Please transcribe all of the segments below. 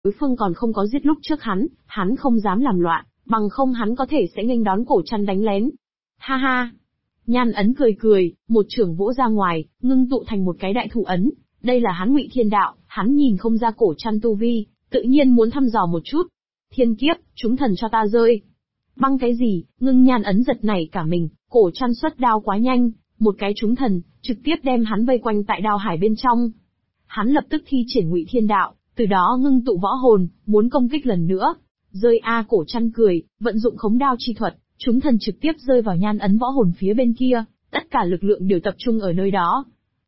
đối phương còn không có giết lúc trước hắn không dám làm loạn, bằng không hắn có thể sẽ nghênh đón Cổ Trăn đánh lén. Ha ha! Nhan Ấn cười cười, một chưởng vỗ ra ngoài, ngưng tụ thành một cái đại thủ ấn. Đây là hắn Ngụy Thiên Đạo, hắn nhìn không ra Cổ Trăn tu vi, tự nhiên muốn thăm dò một chút. Thiên kiếp, chúng thần cho ta rơi. Băng cái gì? Ngưng Nhan Ấn giật nảy cả mình, Cổ Trăn xuất đao quá nhanh, một cái trúng thần, trực tiếp đem hắn vây quanh tại đao hải bên trong. Hắn lập tức thi triển Ngụy Thiên Đạo, từ đó ngưng tụ võ hồn, muốn công kích lần nữa. Rơi a! Cổ Trăn cười, vận dụng khống đao chi thuật, chúng thần trực tiếp rơi vào Nhan Ấn võ hồn phía bên kia, tất cả lực lượng đều tập trung ở nơi đó.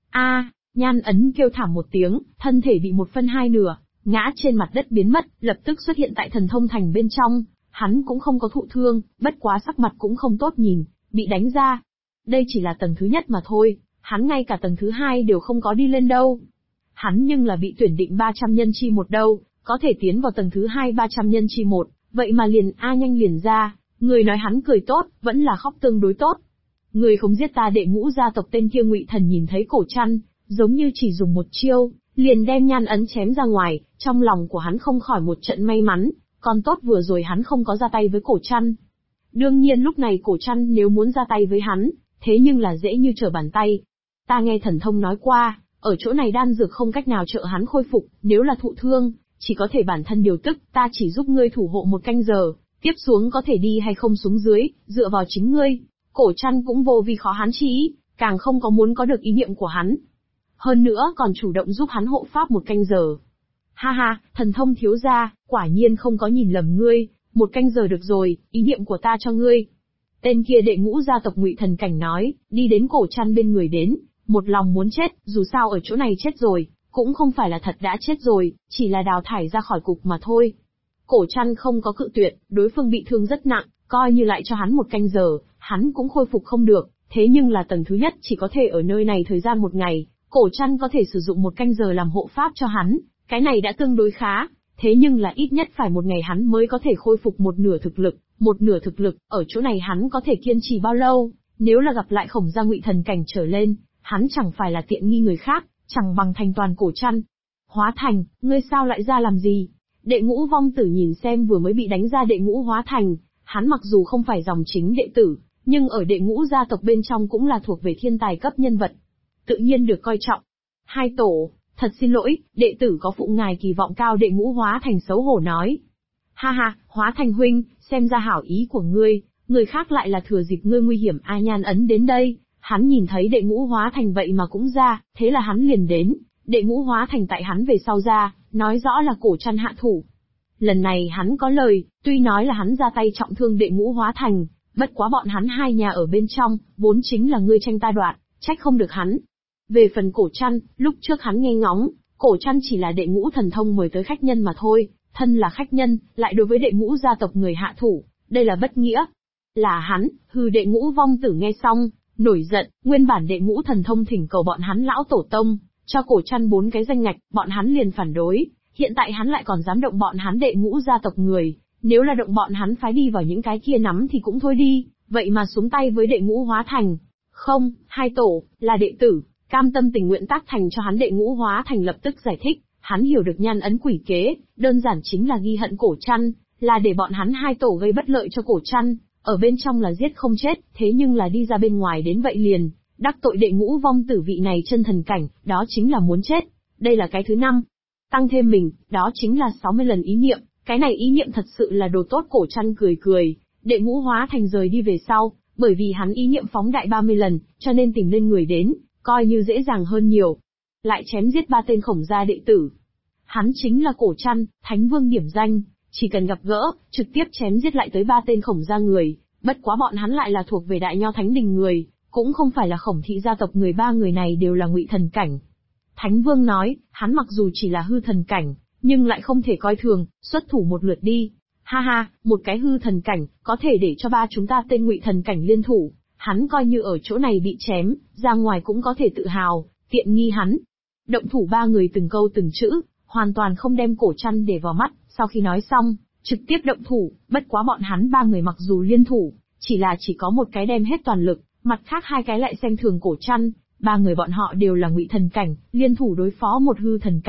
A! Nhan Ấn kêu thảm một tiếng, thân thể bị 1/2 ngã trên mặt đất biến mất, lập tức xuất hiện tại Thần Thông Thành bên trong. Hắn cũng không có thụ thương, bất quá sắc mặt cũng không tốt nhìn, bị đánh ra. Đây chỉ là tầng thứ nhất mà thôi, hắn ngay cả tầng thứ 2 đều không có đi lên đâu. Hắn nhưng là bị tuyển định 300 nhân chi một đâu, có thể tiến vào tầng thứ 2 300 nhân chi một, vậy mà liền nhanh liền ra. Người nói hắn cười tốt, vẫn là khóc tương đối tốt. Người không giết ta Đệ Ngũ gia tộc tên kia Ngụy Thần nhìn thấy Cổ Trăn, giống như chỉ dùng một chiêu, liền đem Nhan Ấn chém ra ngoài, trong lòng của hắn không khỏi một trận may mắn, còn tốt vừa rồi hắn không có ra tay với Cổ Trăn. Đương nhiên lúc này Cổ Trăn nếu muốn ra tay với hắn, thế nhưng là dễ như trở bàn tay. Ta nghe thần thông nói qua, ở chỗ này đan dược không cách nào trợ hắn khôi phục, nếu là thụ thương, chỉ có thể bản thân điều tức, ta chỉ giúp ngươi thủ hộ 1 canh giờ, tiếp xuống có thể đi hay không xuống dưới, dựa vào chính ngươi. Cổ Trăn cũng vô vì khó hắn chi ý, càng không có muốn có được ý niệm của hắn. Hơn nữa còn chủ động giúp hắn hộ pháp 1 canh giờ. Ha ha, thần thông thiếu gia, quả nhiên không có nhìn lầm ngươi, 1 canh giờ được rồi, ý niệm của ta cho ngươi. Tên kia Đệ Ngũ gia tộc Ngụy Thần Cảnh nói, đi đến Cổ Trăn bên người đến, một lòng muốn chết, dù sao ở chỗ này chết rồi, cũng không phải là thật đã chết rồi, chỉ là đào thải ra khỏi cục mà thôi. Cổ Trăn không có cự tuyệt, đối phương bị thương rất nặng, coi như lại cho hắn 1 canh giờ, hắn cũng khôi phục không được, thế nhưng là tầng thứ nhất chỉ có thể ở nơi này thời gian 1 ngày, Cổ Trăn có thể sử dụng 1 canh giờ làm hộ pháp cho hắn, cái này đã tương đối khá, thế nhưng là ít nhất phải 1 ngày hắn mới có thể khôi phục 1/2 thực lực, 1/2 thực lực, ở chỗ này hắn có thể kiên trì bao lâu, nếu là gặp lại Khổng gia Ngụy Thần Cảnh trở lên, hắn chẳng phải là tiện nghi người khác, chẳng bằng thành toàn Cổ Trăn. Hóa Thành, ngươi sao lại ra làm gì? Đệ Ngũ Vong Tử nhìn xem vừa mới bị đánh ra Đệ Ngũ Hóa Thành, hắn mặc dù không phải dòng chính đệ tử, nhưng ở Đệ Ngũ gia tộc bên trong cũng là thuộc về thiên tài cấp nhân vật, tự nhiên được coi trọng. Hai tổ, thật xin lỗi, đệ tử có phụ ngài kỳ vọng cao. Đệ Ngũ Hóa Thành xấu hổ nói. Ha ha, Hóa Thành huynh, xem ra hảo ý của ngươi, người khác lại là thừa dịp ngươi nguy hiểm. Nhan Ấn đến đây, hắn nhìn thấy Đệ Ngũ Hóa Thành vậy mà cũng ra, thế là hắn liền đến. Đệ Ngũ Hóa Thành tại hắn về sau ra, nói rõ là Cổ Trăn hạ thủ. Lần này hắn có lời, tuy nói là hắn ra tay trọng thương Đệ Ngũ Hóa Thành, bất quá bọn hắn hai nhà ở bên trong, vốn chính là ngươi tranh ta đoạt, trách không được hắn. Về phần Cổ Trăn, lúc trước hắn nghe ngóng, Cổ Trăn chỉ là Đệ Ngũ thần thông mời tới khách nhân mà thôi, thân là khách nhân, lại đối với Đệ Ngũ gia tộc người hạ thủ, đây là bất nghĩa. Là hắn, Đệ Ngũ Vong Tử nghe xong, nổi giận, nguyên bản Đệ Ngũ thần thông thỉnh cầu bọn hắn lão tổ tông, cho Cổ Trăn 4 cái danh ngạch, bọn hắn liền phản đối, hiện tại hắn lại còn dám động bọn hắn Đệ Ngũ gia tộc người, nếu là động bọn hắn phái đi vào những cái kia nắm thì cũng thôi đi, vậy mà xuống tay với Đệ Ngũ Hóa Thành. Không, hai tổ, là đệ tử, cam tâm tình nguyện tác thành cho hắn. Đệ Ngũ Hóa Thành lập tức giải thích, hắn hiểu được Nhan Ấn quỷ kế, đơn giản chính là ghi hận Cổ Trăn, là để bọn hắn hai tổ gây bất lợi cho Cổ Trăn, ở bên trong là giết không chết, thế nhưng là đi ra bên ngoài đến vậy liền đắc tội Đệ Ngũ Vong Tử vị này chân thần cảnh, đó chính là muốn chết. Đây là cái thứ 5. Tăng thêm mình, đó chính là 60 lần ý niệm, cái này ý niệm thật sự là đồ tốt. Cổ Trăn cười cười, Đệ Ngũ Hóa Thành rời đi về sau, bởi vì hắn ý niệm phóng đại 30 lần, cho nên tìm lên người đến, coi như dễ dàng hơn nhiều. Lại chém giết 3 tên Khổng gia đệ tử. Hắn chính là Cổ Trăn, Thánh Vương điểm danh, chỉ cần gặp gỡ, trực tiếp chém giết lại tới 3 tên Khổng gia người, bất quá bọn hắn lại là thuộc về Đại Nho Thánh Đình người, cũng không phải là Khổng thị gia tộc người. 3 người này đều là Ngụy thần cảnh. Thánh Vương nói, hắn mặc dù chỉ là hư thần cảnh, nhưng lại không thể coi thường, xuất thủ một lượt đi. Ha ha, một cái hư thần cảnh, có thể để cho 3 chúng ta tên Ngụy thần cảnh liên thủ, hắn coi như ở chỗ này bị chém, ra ngoài cũng có thể tự hào, tiện nghi hắn. Động thủ 3 người từng câu từng chữ, hoàn toàn không đem Cổ Trăn để vào mắt, sau khi nói xong, trực tiếp động thủ, bất quá bọn hắn 3 người mặc dù liên thủ, chỉ có một cái đem hết toàn lực, mặt khác 2 cái lại xem thường Cổ Trăn. 3 người bọn họ đều là Ngụy thần cảnh, liên thủ đối phó một hư thần cảnh,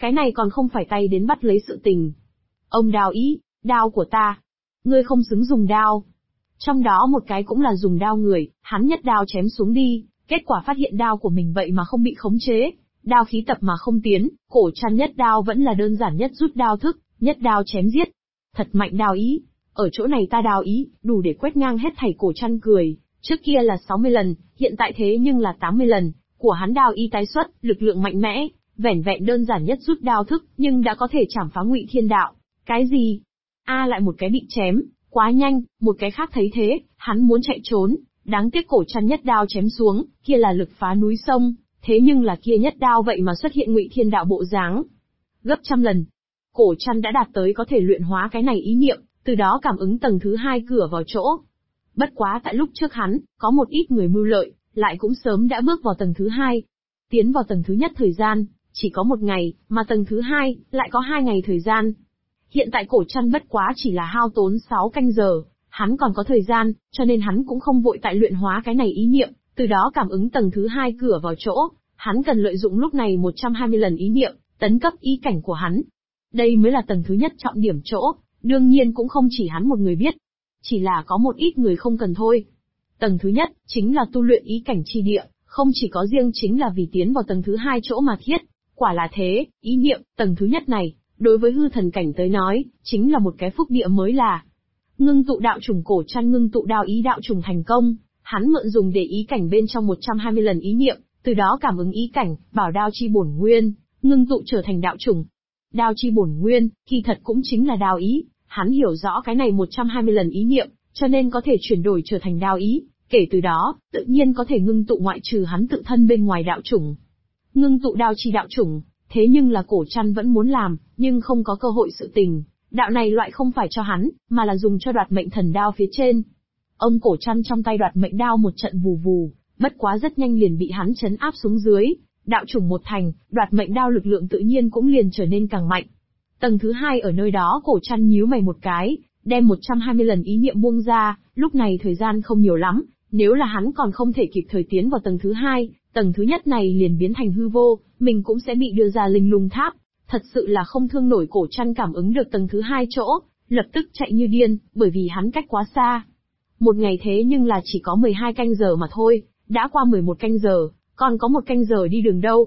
cái này còn không phải tay đến bắt lấy sự tình. Ông Đao Ý, đao của ta. Ngươi không xứng dùng đao. Trong đó một cái cũng là dùng đao người, hắn nhất đao chém xuống đi, kết quả phát hiện đao của mình vậy mà không bị khống chế. Đao khí tập mà không tiến, Cổ Trăn nhất đao vẫn là đơn giản nhất rút đao thức, nhất đao chém giết. Thật mạnh Đao Ý. Ở chỗ này ta Đao Ý, đủ để quét ngang hết thảy. Cổ Trăn cười, trước kia là 60 lần, hiện tại thế nhưng là 80 lần, của hắn Đao Ý tái xuất, lực lượng mạnh mẽ, vẻn vẹn đơn giản nhất rút đao thức, nhưng đã có thể chảm phá Ngụy Thiên Đạo. Cái gì? Lại một cái bị chém, quá nhanh, một cái khác thấy thế, hắn muốn chạy trốn, đáng tiếc Cổ Trăn nhất đao chém xuống, kia là lực phá núi sông, thế nhưng là kia nhất đao vậy mà xuất hiện Ngụy Thiên Đạo bộ dáng. Gấp trăm lần. Cổ Trăn đã đạt tới có thể luyện hóa cái này ý niệm, từ đó cảm ứng tầng thứ 2 cửa vào chỗ. Bất quá tại lúc trước hắn, có một ít người mưu lợi, lại cũng sớm đã bước vào tầng thứ 2. Tiến vào tầng thứ nhất thời gian, chỉ có 1 ngày, mà tầng thứ 2, lại có 2 ngày thời gian. Hiện tại Cổ Trăn bất quá chỉ là hao tốn 6 canh giờ, hắn còn có thời gian, cho nên hắn cũng không vội tại luyện hóa cái này ý niệm, từ đó cảm ứng tầng thứ 2 cửa vào chỗ, hắn cần lợi dụng lúc này 120 lần ý niệm, tấn cấp ý cảnh của hắn. Đây mới là tầng thứ nhất trọng điểm chỗ, đương nhiên cũng không chỉ hắn một người biết, chỉ là có một ít người không cần thôi. Tầng thứ nhất, chính là tu luyện ý cảnh chi địa, không chỉ có riêng chính là vì tiến vào tầng thứ 2 chỗ mà thiết, quả là thế, ý niệm, tầng thứ nhất này, đối với hư thần cảnh tới nói, chính là một cái phúc địa mới là. Ngưng tụ đạo trùng. Cổ Trăn ngưng tụ đao ý đạo trùng thành công, hắn mượn dùng để ý cảnh bên trong 120 lần ý niệm, từ đó cảm ứng ý cảnh, bảo đao chi bổn nguyên, ngưng tụ trở thành đạo trùng. Đao chi bổn nguyên, kỳ thật cũng chính là đao ý, hắn hiểu rõ cái này 120 lần ý niệm, cho nên có thể chuyển đổi trở thành đao ý, kể từ đó, tự nhiên có thể ngưng tụ ngoại trừ hắn tự thân bên ngoài đạo chủng. Ngưng tụ đao chi đạo chủng, thế nhưng là Cổ Trăn vẫn muốn làm, nhưng không có cơ hội sự tình. Đạo này loại không phải cho hắn, mà là dùng cho đoạt mệnh thần đao phía trên. Ông Cổ Trăn trong tay đoạt mệnh đao một trận vù vù, bất quá rất nhanh liền bị hắn trấn áp xuống dưới. Đạo chủng một thành, đoạt mệnh đao lực lượng tự nhiên cũng liền trở nên càng mạnh. Tầng thứ 2 ở nơi đó Cổ Trăn nhíu mày một cái, đem 120 lần ý niệm buông ra, lúc này thời gian không nhiều lắm, nếu là hắn còn không thể kịp thời tiến vào tầng thứ 2, tầng thứ nhất này liền biến thành hư vô, mình cũng sẽ bị đưa ra linh lung tháp. Thật sự là không thương nổi. Cổ Trăn cảm ứng được tầng thứ 2 chỗ, lập tức chạy như điên, bởi vì hắn cách quá xa. Một ngày thế nhưng là chỉ có 12 canh giờ mà thôi, đã qua 11 canh giờ, còn có 1 canh giờ đi đường đâu.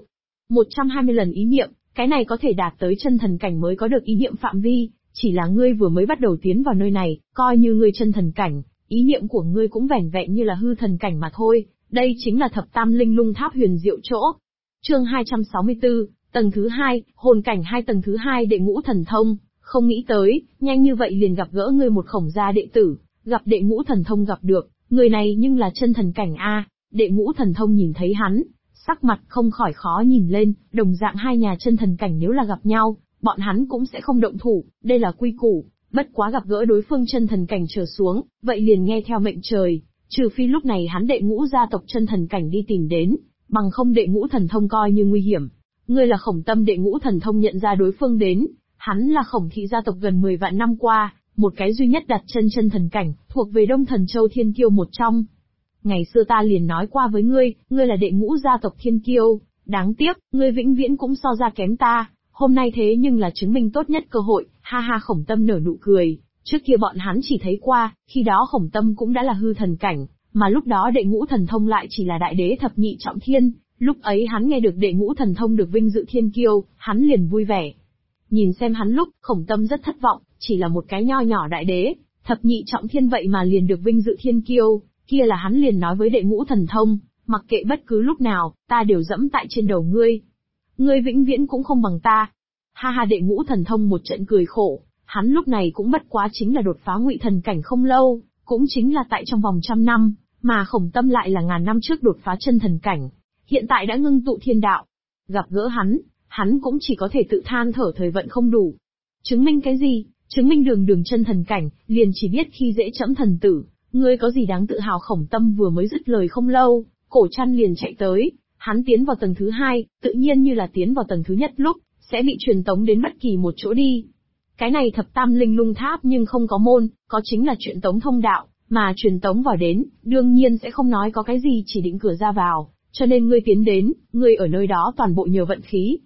120 lần ý niệm, cái này có thể đạt tới chân thần cảnh mới có được ý niệm phạm vi, chỉ là ngươi vừa mới bắt đầu tiến vào nơi này, coi như ngươi chân thần cảnh, ý niệm của ngươi cũng vẻn vẹn như là hư thần cảnh mà thôi, đây chính là thập tam linh lung tháp huyền diệu chỗ. Chương 264, tầng thứ 2, hồn cảnh 2. Tầng thứ 2 đệ ngũ thần thông, không nghĩ tới, nhanh như vậy liền gặp gỡ ngươi một khổng gia đệ tử, gặp đệ ngũ thần thông gặp được, người này nhưng là chân thần cảnh a. Đệ ngũ thần thông nhìn thấy hắn, sắc mặt không khỏi khó nhìn lên, đồng dạng hai nhà chân thần cảnh nếu là gặp nhau, bọn hắn cũng sẽ không động thủ, đây là quy củ, bất quá gặp gỡ đối phương chân thần cảnh trở xuống, vậy liền nghe theo mệnh trời, trừ phi lúc này hắn đệ ngũ gia tộc chân thần cảnh đi tìm đến, bằng không đệ ngũ thần thông coi như nguy hiểm. Ngươi là Khổng Tâm. Đệ ngũ thần thông nhận ra đối phương đến, hắn là Khổng thị gia tộc gần 10 vạn năm qua, một cái duy nhất đặt chân chân thần cảnh, thuộc về Đông Thần Châu Thiên Kiêu một trong. Ngày xưa ta liền nói qua với ngươi, ngươi là đệ ngũ gia tộc Thiên Kiêu, đáng tiếc, ngươi vĩnh viễn cũng so ra kém ta, hôm nay thế nhưng là chứng minh tốt nhất cơ hội, ha ha. Khổng Tâm nở nụ cười, trước kia bọn hắn chỉ thấy qua, khi đó Khổng Tâm cũng đã là hư thần cảnh, mà lúc đó đệ ngũ thần thông lại chỉ là đại đế thập nhị trọng thiên, lúc ấy hắn nghe được đệ ngũ thần thông được vinh dự Thiên Kiêu, hắn liền vui vẻ. Nhìn xem hắn lúc, Khổng Tâm rất thất vọng, chỉ là một cái nho nhỏ đại đế, thập nhị trọng thiên vậy mà liền được vinh dự Thiên Kiêu, kia là hắn liền nói với đệ ngũ thần thông, mặc kệ bất cứ lúc nào, ta đều dẫm tại trên đầu ngươi. Ngươi vĩnh viễn cũng không bằng ta. Ha ha. Đệ ngũ thần thông một trận cười khổ, hắn lúc này cũng bất quá chính là đột phá ngụy thần cảnh không lâu, cũng chính là tại trong vòng 100 năm, mà Khổng Tâm lại là ngàn năm trước đột phá chân thần cảnh, hiện tại đã ngưng tụ thiên đạo. Gặp gỡ hắn cũng chỉ có thể tự than thở thời vận không đủ. Chứng minh cái gì? Chứng minh đường đường chân thần cảnh, liền chỉ biết khi dễ trẫm thần tử, ngươi có gì đáng tự hào? Khổng Tâm vừa mới dứt lời không lâu, Cổ Trăn liền chạy tới, hắn tiến vào tầng thứ 2, tự nhiên như là tiến vào tầng thứ nhất lúc, sẽ bị truyền tống đến bất kỳ một chỗ đi. Cái này thập tam linh lung tháp nhưng không có môn, có chính là truyền tống thông đạo, mà truyền tống vào đến, đương nhiên sẽ không nói có cái gì chỉ định cửa ra vào, cho nên ngươi tiến đến, ngươi ở nơi đó toàn bộ nhờ vận khí.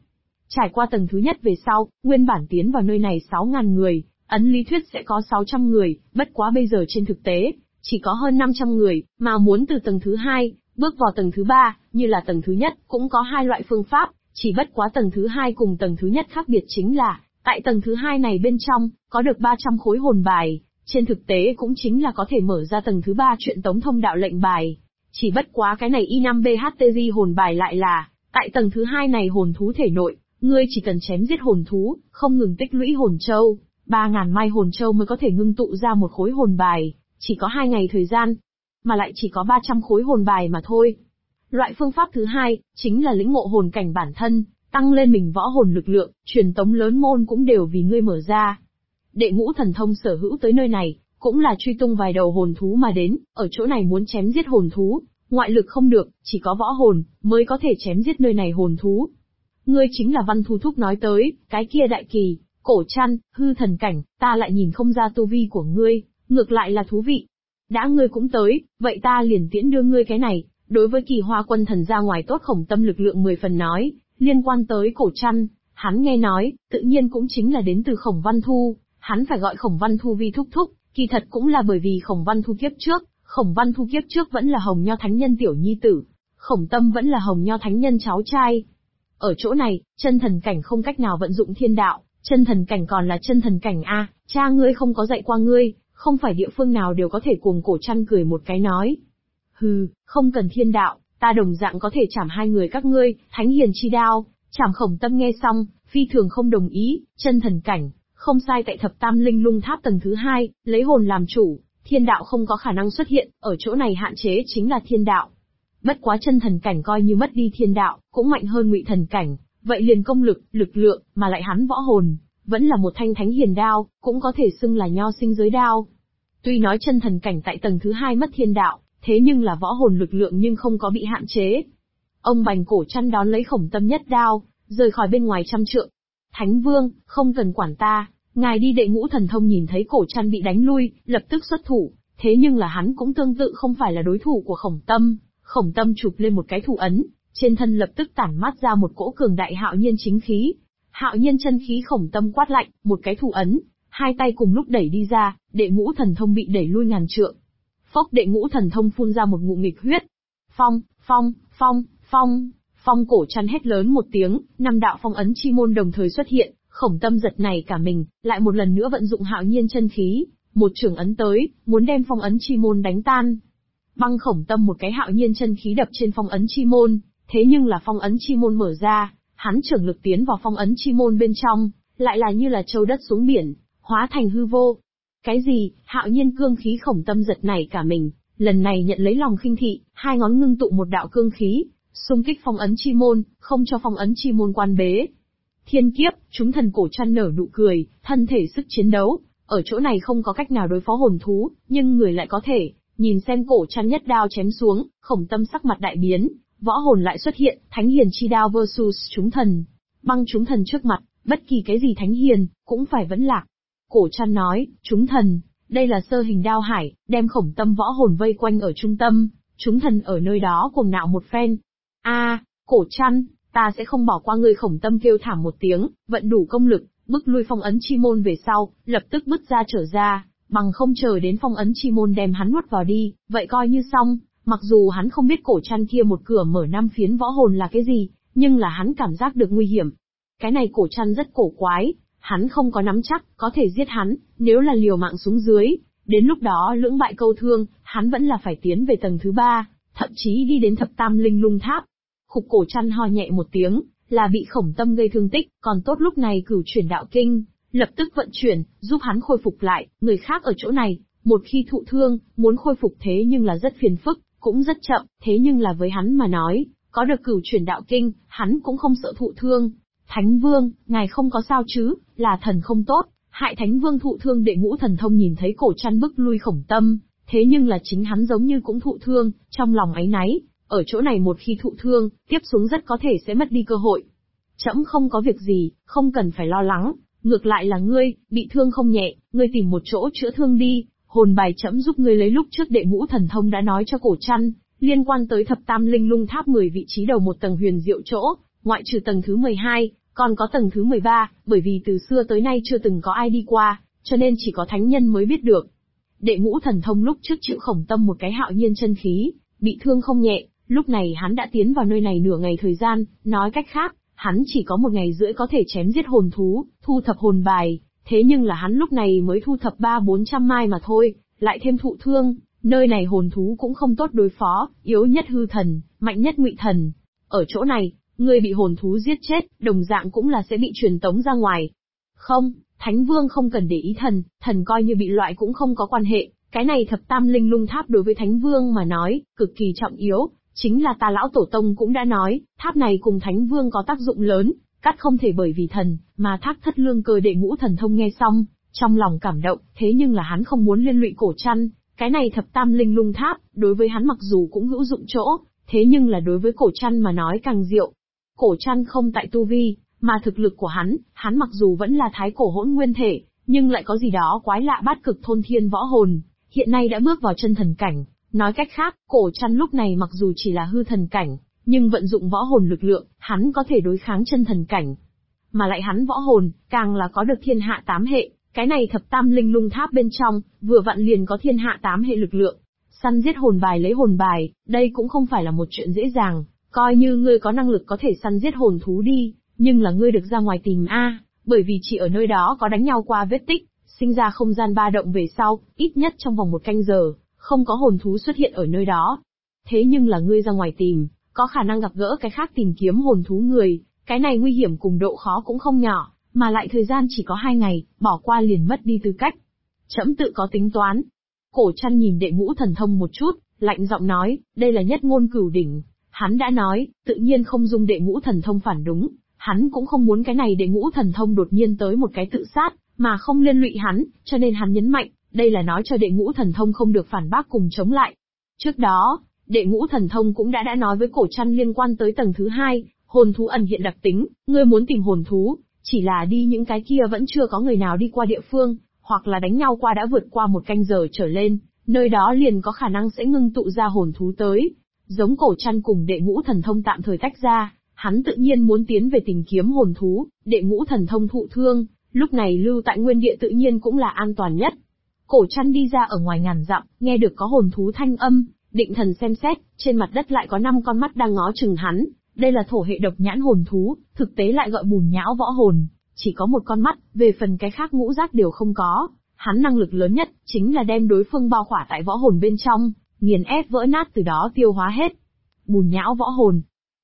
Trải qua tầng thứ nhất về sau, nguyên bản tiến vào nơi này 6.000 người, ấn lý thuyết sẽ có 600 người, bất quá bây giờ trên thực tế, chỉ có hơn 500 người, mà muốn từ tầng thứ hai, bước vào tầng thứ ba, như là tầng thứ nhất, cũng có hai loại phương pháp, chỉ bất quá tầng thứ hai cùng tầng thứ nhất khác biệt chính là, tại tầng thứ hai này bên trong, có được 300 khối hồn bài, trên thực tế cũng chính là có thể mở ra tầng thứ ba chuyện tống thông đạo lệnh bài. Chỉ bất quá cái này I5BHTG hồn bài lại là, tại tầng thứ hai này hồn thú thể nội, ngươi chỉ cần chém giết hồn thú, không ngừng tích lũy hồn châu, 3.000 mai hồn châu mới có thể ngưng tụ ra một khối hồn bài, chỉ có 2 ngày thời gian, mà lại chỉ có 300 khối hồn bài mà thôi. Loại phương pháp thứ hai, chính là lĩnh ngộ hồn cảnh bản thân, tăng lên mình võ hồn lực lượng, truyền tống lớn môn cũng đều vì ngươi mở ra. Đệ ngũ thần thông sở hữu tới nơi này, cũng là truy tung vài đầu hồn thú mà đến, ở chỗ này muốn chém giết hồn thú, ngoại lực không được, chỉ có võ hồn, mới có thể chém giết nơi này hồn thú. Ngươi chính là Văn Thu Thúc nói tới, cái kia đại kỳ, cổ trăn, hư thần cảnh, ta lại nhìn không ra tu vi của ngươi, ngược lại là thú vị. Đã ngươi cũng tới, vậy ta liền tiễn đưa ngươi cái này, đối với Kỳ Hoa quân thần ra ngoài tốt Khổng Tâm lực lượng 10 phần nói, liên quan tới cổ trăn, hắn nghe nói, tự nhiên cũng chính là đến từ Khổng Văn Thu, hắn phải gọi Khổng Văn Thu vi thúc thúc, kỳ thật cũng là bởi vì Khổng Văn Thu kiếp trước vẫn là Hồng Nho Thánh Nhân tiểu nhi tử, Khổng Tâm vẫn là Hồng Nho Thánh Nhân cháu trai. Ở chỗ này, chân thần cảnh không cách nào vận dụng thiên đạo, chân thần cảnh còn là chân thần cảnh a, cha ngươi không có dạy qua ngươi, không phải địa phương nào đều có thể cuồng cổ trăn cười một cái nói. Hừ, không cần thiên đạo, ta đồng dạng có thể chảm hai người các ngươi, Thánh Hiền chi đao, chảm Khổng Tâm nghe xong, phi thường không đồng ý, chân thần cảnh, không sai tại thập tam linh lung tháp tầng thứ hai, lấy hồn làm chủ, thiên đạo không có khả năng xuất hiện, ở chỗ này hạn chế chính là thiên đạo. Bất quá chân thần cảnh coi như mất đi thiên đạo, cũng mạnh hơn ngụy thần cảnh, vậy liền công lực, lực lượng, mà lại hắn võ hồn, vẫn là một thanh Thánh Hiền đao, cũng có thể xưng là nho sinh giới đao. Tuy nói chân thần cảnh tại tầng thứ hai mất thiên đạo, thế nhưng là võ hồn lực lượng nhưng không có bị hạn chế. Ông Bành cổ trăn đón lấy Khổng Tâm nhất đao, rời khỏi bên ngoài 100 trượng. Thánh Vương, không cần quản ta, ngài đi. Đệ ngũ thần thông nhìn thấy cổ trăn bị đánh lui, lập tức xuất thủ, thế nhưng là hắn cũng tương tự không phải là đối thủ của Khổng Tâm. Khổng Tâm chụp lên một cái thủ ấn, trên thân lập tức tản mát ra một cỗ cường đại hạo nhiên chính khí. Hạo nhiên chân khí. Khổng Tâm quát lạnh, một cái thủ ấn, hai tay cùng lúc đẩy đi ra, đệ ngũ thần thông bị đẩy lui ngàn trượng. Phốc, đệ ngũ thần thông phun ra một ngụm nghịch huyết. Phong, phong, phong, phong, phong. Cổ trăn hét lớn một tiếng, 5 đạo phong ấn chi môn đồng thời xuất hiện. Khổng Tâm giật nảy cả mình, lại một lần nữa vận dụng hạo nhiên chân khí, một chưởng ấn tới, muốn đem phong ấn chi môn đánh tan. Băng. Khổng Tâm một cái hạo nhiên chân khí đập trên phong ấn chi môn, thế nhưng là phong ấn chi môn mở ra, hắn chưởng lực tiến vào phong ấn chi môn bên trong, lại là như là châu đất xuống biển, hóa thành hư vô. Cái gì? Hạo nhiên cương khí. Khổng Tâm giật nảy cả mình, lần này nhận lấy lòng khinh thị, hai ngón ngưng tụ một đạo cương khí, xung kích phong ấn chi môn, không cho phong ấn chi môn quan bế. Thiên kiếp. Chúng thần cổ trăn nở nụ cười, thân thể sức chiến đấu, ở chỗ này không có cách nào đối phó hồn thú, nhưng người lại có thể. Nhìn xem cổ trăn nhất đao chém xuống, Khổng Tâm sắc mặt đại biến, võ hồn lại xuất hiện, Thánh Hiền chi đao versus chúng thần. Băng. Chúng thần trước mặt, bất kỳ cái gì Thánh Hiền, cũng phải vẫn lạc. Cổ trăn nói, chúng thần, đây là sơ hình đao hải, đem Khổng Tâm võ hồn vây quanh ở trung tâm, chúng thần ở nơi đó cuồng nạo một phen. Cổ trăn, ta sẽ không bỏ qua ngươi. Khổng Tâm kêu thảm một tiếng, vận đủ công lực, bức lui phong ấn chi môn về sau, lập tức bứt ra trở ra, bằng không chờ đến phong ấn chi môn đem hắn nuốt vào đi, vậy coi như xong. Mặc dù hắn không biết cổ trăn kia một cửa mở 5 phiến võ hồn là cái gì, nhưng là hắn cảm giác được nguy hiểm. Cái này cổ trăn rất cổ quái, hắn không có nắm chắc, có thể giết hắn, nếu là liều mạng xuống dưới, đến lúc đó lưỡng bại câu thương, hắn vẫn là phải tiến về tầng thứ 3, thậm chí đi đến thập tam linh lung tháp. Khục. Cổ trăn ho nhẹ một tiếng, là bị Khổng Tâm gây thương tích, còn tốt lúc này cửu chuyển đạo kinh, lập tức vận chuyển, giúp hắn khôi phục lại. Người khác ở chỗ này, một khi thụ thương, muốn khôi phục thế nhưng là rất phiền phức, cũng rất chậm, thế nhưng là với hắn mà nói, có được cửu chuyển đạo kinh, hắn cũng không sợ thụ thương. Thánh Vương, ngài không có sao chứ? Là thần không tốt, hại Thánh Vương thụ thương. Đệ ngũ thần thông nhìn thấy cổ trăn bức lui Khổng Tâm, thế nhưng là chính hắn giống như cũng thụ thương, trong lòng áy náy, ở chỗ này một khi thụ thương, tiếp xuống rất có thể sẽ mất đi cơ hội. Trẫm không có việc gì, không cần phải lo lắng, ngược lại là ngươi, bị thương không nhẹ, ngươi tìm một chỗ chữa thương đi, hồn bài trẫm giúp ngươi lấy. Lúc trước đệ ngũ thần thông đã nói cho cổ trăn, liên quan tới thập tam linh lung tháp 10 vị trí đầu một tầng huyền diệu chỗ, ngoại trừ tầng thứ 12, Còn có tầng thứ 13, bởi vì từ xưa tới nay chưa từng có ai đi qua, cho nên chỉ có thánh nhân mới biết được. Đệ ngũ thần thông lúc trước chịu Khổng Tâm một cái hạo nhiên chân khí, bị thương không nhẹ, lúc này hắn đã tiến vào nơi này nửa ngày thời gian, nói cách khác, hắn chỉ có 1 ngày rưỡi có thể chém giết hồn thú, thu thập hồn bài, thế nhưng là hắn lúc này mới thu thập 300-400 mai mà thôi, lại thêm thụ thương, nơi này hồn thú cũng không tốt đối phó, yếu nhất hư thần, mạnh nhất ngụy thần. Ở chỗ này, người bị hồn thú giết chết, đồng dạng cũng là sẽ bị truyền tống ra ngoài. Không, Thánh Vương không cần để ý thần coi như bị loại cũng không có quan hệ, cái này thập tam linh lung tháp đối với Thánh Vương mà nói, cực kỳ trọng yếu, chính là ta lão tổ tông cũng đã nói, tháp này cùng Thánh Vương có tác dụng lớn, cắt không thể bởi vì thần, mà thác thất lương cơ đệ ngũ thần thông nghe xong, trong lòng cảm động, thế nhưng là hắn không muốn liên lụy Cổ Trăn, cái này thập tam linh lung tháp, đối với hắn mặc dù cũng hữu dụng chỗ, thế nhưng là đối với Cổ Trăn mà nói càng diệu. Cổ Trăn không tại tu vi, mà thực lực của hắn mặc dù vẫn là thái cổ hỗn nguyên thể, nhưng lại có gì đó quái lạ bát cực thôn thiên võ hồn, hiện nay đã bước vào chân thần cảnh. Nói cách khác, Cổ Trăn lúc này mặc dù chỉ là hư thần cảnh, nhưng vận dụng võ hồn lực lượng, hắn có thể đối kháng chân thần cảnh. Mà lại hắn võ hồn, càng là có được thiên hạ 8 hệ, cái này thập tam linh lung tháp bên trong, vừa vặn liền có thiên hạ 8 hệ lực lượng. Săn giết hồn bài lấy hồn bài, đây cũng không phải là một chuyện dễ dàng, coi như ngươi có năng lực có thể săn giết hồn thú đi, nhưng là ngươi được ra ngoài tìm bởi vì chỉ ở nơi đó có đánh nhau qua vết tích, sinh ra không gian ba động về sau, ít nhất trong vòng 1 canh giờ, không có hồn thú xuất hiện ở nơi đó. Thế nhưng là ngươi ra ngoài tìm, có khả năng gặp gỡ cái khác tìm kiếm hồn thú người, cái này nguy hiểm cùng độ khó cũng không nhỏ, mà lại thời gian chỉ có 2 ngày, bỏ qua liền mất đi tư cách. Trẫm tự có tính toán. Cổ Trăn nhìn đệ ngũ thần thông một chút, lạnh giọng nói, đây là nhất ngôn cửu đỉnh. Hắn đã nói, tự nhiên không dung đệ ngũ thần thông phản đúng, hắn cũng không muốn cái này đệ ngũ thần thông đột nhiên tới một cái tự sát, mà không liên lụy hắn, cho nên hắn nhấn mạnh, đây là nói cho đệ ngũ thần thông không được phản bác cùng chống lại. Trước đó, đệ ngũ thần thông cũng đã nói với Cổ Trăn liên quan tới tầng thứ 2, hồn thú ẩn hiện đặc tính, ngươi muốn tìm hồn thú, chỉ là đi những cái kia vẫn chưa có người nào đi qua địa phương, hoặc là đánh nhau qua đã vượt qua 1 canh giờ trở lên, nơi đó liền có khả năng sẽ ngưng tụ ra hồn thú tới. Giống Cổ Trăn cùng đệ ngũ thần thông tạm thời tách ra, hắn tự nhiên muốn tiến về tìm kiếm hồn thú, đệ ngũ thần thông thụ thương, lúc này lưu tại nguyên địa tự nhiên cũng là an toàn nhất. Cổ Trăn đi ra ở ngoài ngàn dặm, nghe được có hồn thú thanh âm, định thần xem xét, trên mặt đất lại có 5 con mắt đang ngó chừng hắn, đây là thổ hệ độc nhãn hồn thú, thực tế lại gọi bùn nhão võ hồn, chỉ có 1 con mắt, về phần cái khác ngũ giác đều không có, hắn năng lực lớn nhất, chính là đem đối phương bao khỏa tại võ hồn bên trong, nghiền ép vỡ nát từ đó tiêu hóa hết. Bùn nhão võ hồn.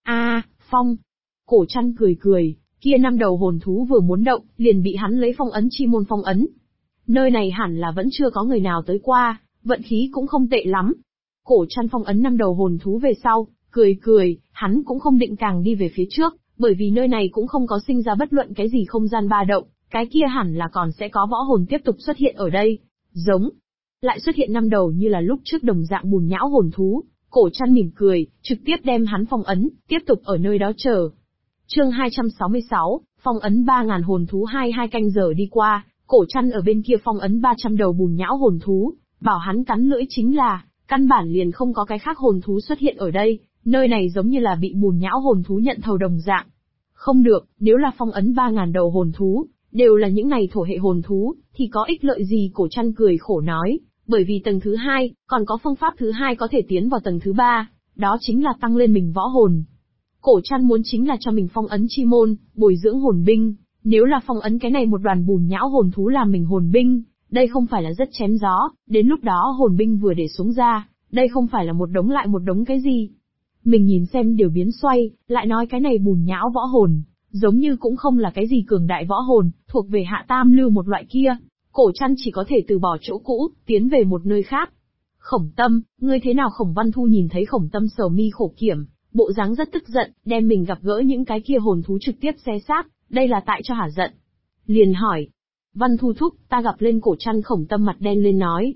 Phong. Cổ Trăn cười, kia 5 đầu hồn thú vừa muốn động, liền bị hắn lấy phong ấn chi môn phong ấn. Nơi này hẳn là vẫn chưa có người nào tới qua, vận khí cũng không tệ lắm. Cổ Trăn phong ấn 5 đầu hồn thú về sau, cười, hắn cũng không định càng đi về phía trước, bởi vì nơi này cũng không có sinh ra bất luận cái gì không gian ba động, cái kia hẳn là còn sẽ có võ hồn tiếp tục xuất hiện ở đây. Giống. Lại xuất hiện 5 đầu như là lúc trước đồng dạng bùn nhão hồn thú, Cổ Trăn mỉm cười, trực tiếp đem hắn phong ấn, tiếp tục ở nơi đó chờ. Chương 266, phong ấn 3.000 hồn thú 2 canh giờ đi qua, Cổ Trăn ở bên kia phong ấn 300 đầu bùn nhão hồn thú, bảo hắn cắn lưỡi chính là, căn bản liền không có cái khác hồn thú xuất hiện ở đây, nơi này giống như là bị bùn nhão hồn thú nhận thầu đồng dạng. Không được, nếu là phong ấn 3.000 đầu hồn thú, đều là những này thổ hệ hồn thú, thì có ích lợi gì? Cổ Trăn cười khổ nói, bởi vì tầng thứ 2, còn có phương pháp thứ 2 có thể tiến vào tầng thứ 3, đó chính là tăng lên mình võ hồn. Cổ Trăn muốn chính là cho mình phong ấn chi môn, bồi dưỡng hồn binh, nếu là phong ấn cái này một đoàn bùn nhão hồn thú làm mình hồn binh, đây không phải là rất chém gió, đến lúc đó hồn binh vừa để xuống ra, đây không phải là một đống lại một đống cái gì. Mình nhìn xem đều biến xoay, lại nói cái này bùn nhão võ hồn, giống như cũng không là cái gì cường đại võ hồn, thuộc về hạ tam lưu một loại kia. Cổ Trăn chỉ có thể từ bỏ chỗ cũ, tiến về một nơi khác. Khổng Tâm, ngươi thế nào? Khổng Văn Thu nhìn thấy Khổng Tâm sầu mi khổ kiểm, bộ dáng rất tức giận, đem mình gặp gỡ những cái kia hồn thú trực tiếp xé xác, đây là tại cho hả giận. Liền hỏi, Văn Thu thúc, ta gặp lên Cổ Trăn. Khổng Tâm mặt đen lên nói,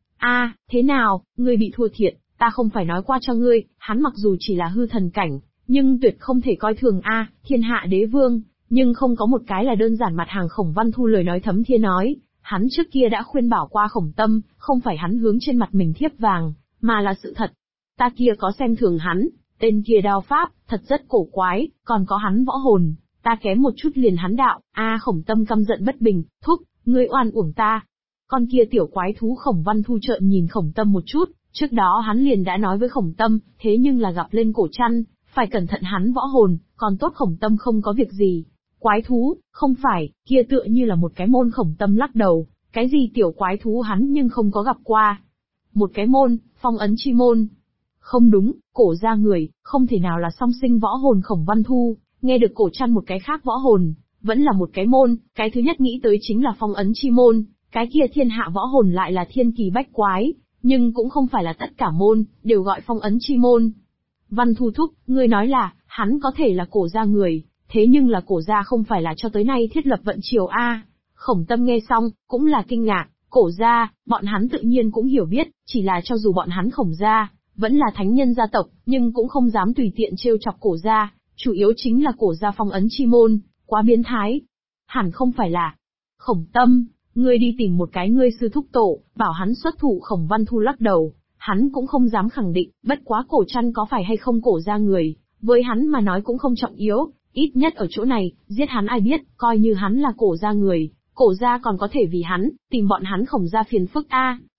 thế nào, ngươi bị thua thiệt, ta không phải nói qua cho ngươi, hắn mặc dù chỉ là hư thần cảnh, nhưng tuyệt không thể coi thường thiên hạ đế vương, nhưng không có một cái là đơn giản. Mặt hàng Khổng Văn Thu lời nói thấm thía nói, hắn trước kia đã khuyên bảo qua Khổng Tâm, không phải hắn hướng trên mặt mình thiếp vàng, mà là sự thật. Ta kia có xem thường hắn, tên kia đao pháp, thật rất cổ quái, còn có hắn võ hồn, Ta kém một chút liền hắn đạo, Khổng Tâm căm giận bất bình, thúc, ngươi oan uổng ta. Con kia tiểu quái thú Khổng Văn Thu trợn nhìn Khổng Tâm một chút, trước đó hắn liền đã nói với Khổng Tâm, thế nhưng là gặp lên cổ chăn, phải cẩn thận hắn võ hồn, còn tốt Khổng Tâm không có việc gì. Quái thú, không phải, kia tựa như là một cái môn. Khổng Tâm lắc đầu, cái gì tiểu quái thú hắn nhưng không có gặp qua. Một cái môn, phong ấn chi môn. Không đúng, cổ ra người, không thể nào là song sinh võ hồn. Khổng Văn Thu, nghe được cổ chăn một cái khác võ hồn, vẫn là một cái môn, cái thứ nhất nghĩ tới chính là phong ấn chi môn, cái kia thiên hạ võ hồn lại là thiên kỳ bách quái, nhưng cũng không phải là tất cả môn, đều gọi phong ấn chi môn. Văn Thu thúc, ngươi nói là, hắn có thể là cổ ra người, thế nhưng là cổ ra không phải là cho tới nay thiết lập vận triều a. Khổng Tâm nghe xong, cũng là kinh ngạc, cổ ra, bọn hắn tự nhiên cũng hiểu biết, chỉ là cho dù bọn hắn Khổng ra, vẫn là thánh nhân gia tộc, nhưng cũng không dám tùy tiện trêu chọc cổ ra, chủ yếu chính là cổ ra phong ấn chi môn, quá biến thái. Hẳn không phải là. Khổng Tâm, ngươi đi tìm một cái ngươi sư thúc tổ, bảo hắn xuất thủ. Khổng Văn Thu lắc đầu, hắn cũng không dám khẳng định, bất quá cổ chăn có phải hay không cổ ra người, với hắn mà nói cũng không trọng yếu, ít nhất ở chỗ này, giết hắn ai biết, coi như hắn là cổ ra người, cổ ra còn có thể vì hắn, tìm bọn hắn Khổng ra phiền phức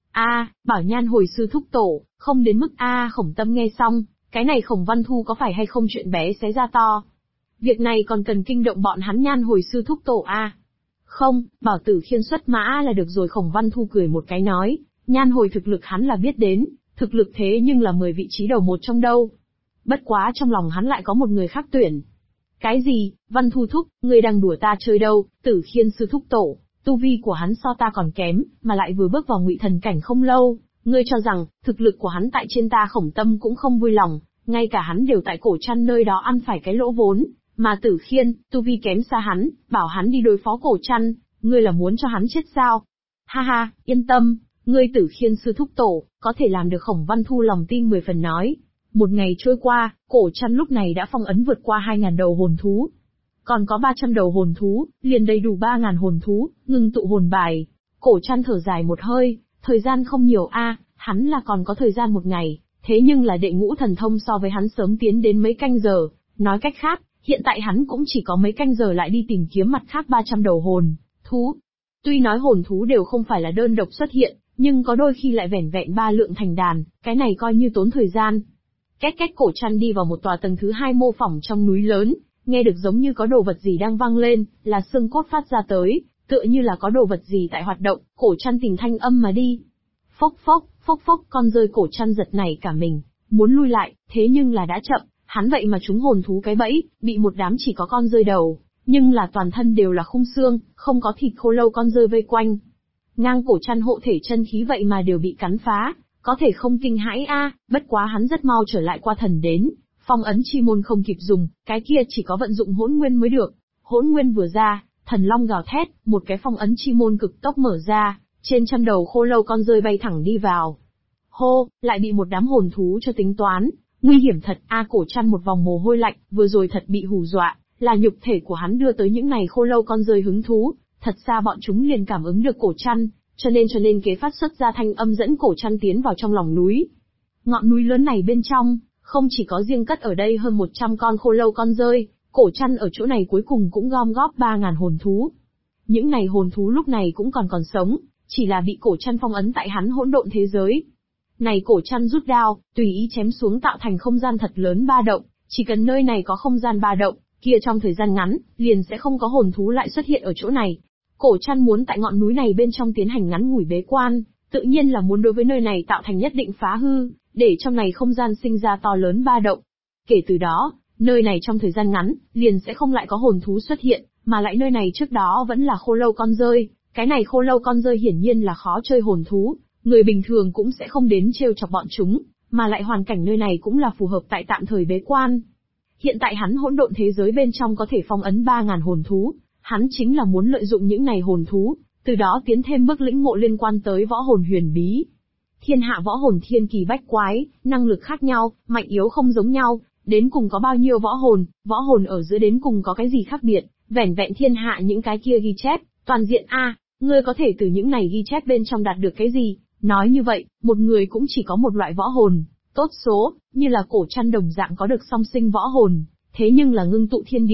bảo Nhan hồi sư thúc tổ, không đến mức Khổng Tâm nghe xong, cái này Khổng Văn Thu có phải hay không chuyện bé xé ra to. Việc này còn cần kinh động bọn hắn Nhan hồi sư thúc tổ Không, bảo Tử Khiên xuất mã là được rồi. Khổng Văn Thu cười một cái nói, Nhan hồi thực lực hắn là biết đến, thực lực thế nhưng là 10 vị trí đầu một trong đâu. Bất quá trong lòng hắn lại có một người khác tuyển. Cái gì, Văn Thu thúc, ngươi đang đùa ta chơi đâu? Tử Khiên sư thúc tổ, tu vi của hắn so ta còn kém, mà lại vừa bước vào ngụy thần cảnh không lâu, ngươi cho rằng, thực lực của hắn tại trên ta Khổng Tâm cũng không vui lòng, ngay cả hắn đều tại cổ chăn nơi đó ăn phải cái lỗ vốn, mà Tử Khiên, tu vi kém xa hắn, bảo hắn đi đối phó cổ chăn, ngươi là muốn cho hắn chết sao? Ha ha, yên tâm, ngươi Tử Khiên sư thúc tổ, có thể làm được. Khổng Văn Thu lòng tin 10 phần nói. Một ngày trôi qua, cổ chăn lúc này đã phong ấn vượt qua 2.000 đầu hồn thú. Còn có 300 đầu hồn thú, liền đầy đủ 3.000 hồn thú, ngưng tụ hồn bài. Cổ chăn thở dài một hơi, thời gian không nhiều hắn là còn có thời gian một ngày, thế nhưng là đệ ngũ thần thông so với hắn sớm tiến đến mấy canh giờ, nói cách khác, hiện tại hắn cũng chỉ có mấy canh giờ lại đi tìm kiếm mặt khác 300 đầu hồn thú. Tuy nói hồn thú đều không phải là đơn độc xuất hiện, nhưng có đôi khi lại vẻn vẹn 3 lượng thành đàn, cái này coi như tốn thời gian. Cách cổ chăn đi vào một tòa tầng thứ 2 mô phỏng trong núi lớn, nghe được giống như có đồ vật gì đang vang lên, là xương cốt phát ra tới, tựa như là có đồ vật gì tại hoạt động. Cổ chăn tìm thanh âm mà đi. Phốc phốc, phốc phốc, con rơi. Cổ chăn giật nảy cả mình, muốn lui lại, thế nhưng là đã chậm, hắn vậy mà trúng hồn thú cái bẫy, bị một đám chỉ có con rơi đầu, nhưng là toàn thân đều là khung xương, không có thịt khô lâu con rơi vây quanh. Ngang cổ chăn hộ thể chân khí vậy mà đều bị cắn phá, có thể không kinh hãi bất quá hắn rất mau trở lại qua thần đến, phong ấn chi môn không kịp dùng, cái kia chỉ có vận dụng hỗn nguyên mới được. Hỗn nguyên vừa ra, thần long gào thét, một cái phong ấn chi môn cực tốc mở ra, trên trăm đầu khô lâu con rơi bay thẳng đi vào. Hô, lại bị một đám hồn thú cho tính toán, nguy hiểm thật. Cổ chăn một vòng mồ hôi lạnh, vừa rồi thật bị hù dọa, là nhục thể của hắn đưa tới những này khô lâu con rơi hứng thú, thật ra bọn chúng liền cảm ứng được cổ chăn, cho nên kế phát xuất ra thanh âm dẫn cổ chăn tiến vào trong lòng núi. Ngọn núi lớn này bên trong, không chỉ có riêng cất ở đây hơn 100 con khô lâu con rơi, cổ chăn ở chỗ này cuối cùng cũng gom góp 3.000 hồn thú. Những này hồn thú lúc này cũng còn sống, chỉ là bị cổ chăn phong ấn tại hắn hỗn độn thế giới. Này cổ chăn rút đao, tùy ý chém xuống tạo thành không gian thật lớn ba động, chỉ cần nơi này có không gian ba động, kia trong thời gian ngắn, liền sẽ không có hồn thú lại xuất hiện ở chỗ này. Cổ chăn muốn tại ngọn núi này bên trong tiến hành ngắn ngủi bế quan, tự nhiên là muốn đối với nơi này tạo thành nhất định phá hư, để trong này không gian sinh ra to lớn ba động. Kể từ đó, nơi này trong thời gian ngắn, liền sẽ không lại có hồn thú xuất hiện, mà lại nơi này trước đó vẫn là khô lâu con rơi, cái này khô lâu con rơi hiển nhiên là khó chơi hồn thú, người bình thường cũng sẽ không đến trêu chọc bọn chúng, mà lại hoàn cảnh nơi này cũng là phù hợp tại tạm thời bế quan. Hiện tại hắn hỗn độn thế giới bên trong có thể phong ấn 3.000 hồn thú, hắn chính là muốn lợi dụng những này hồn thú, từ đó tiến thêm bước lĩnh ngộ liên quan tới võ hồn huyền bí. Thiên hạ võ hồn thiên kỳ bách quái, năng lực khác nhau, mạnh yếu không giống nhau, đến cùng có bao nhiêu võ hồn ở giữa đến cùng có cái gì khác biệt, vẻn vẹn thiên hạ những cái kia ghi chép, toàn diện ngươi có thể từ những này ghi chép bên trong đạt được cái gì? Nói như vậy, một người cũng chỉ có một loại võ hồn, tốt số, như là cổ chăn đồng dạng có được song sinh võ hồn, thế nhưng là ngưng tụ thiên địa,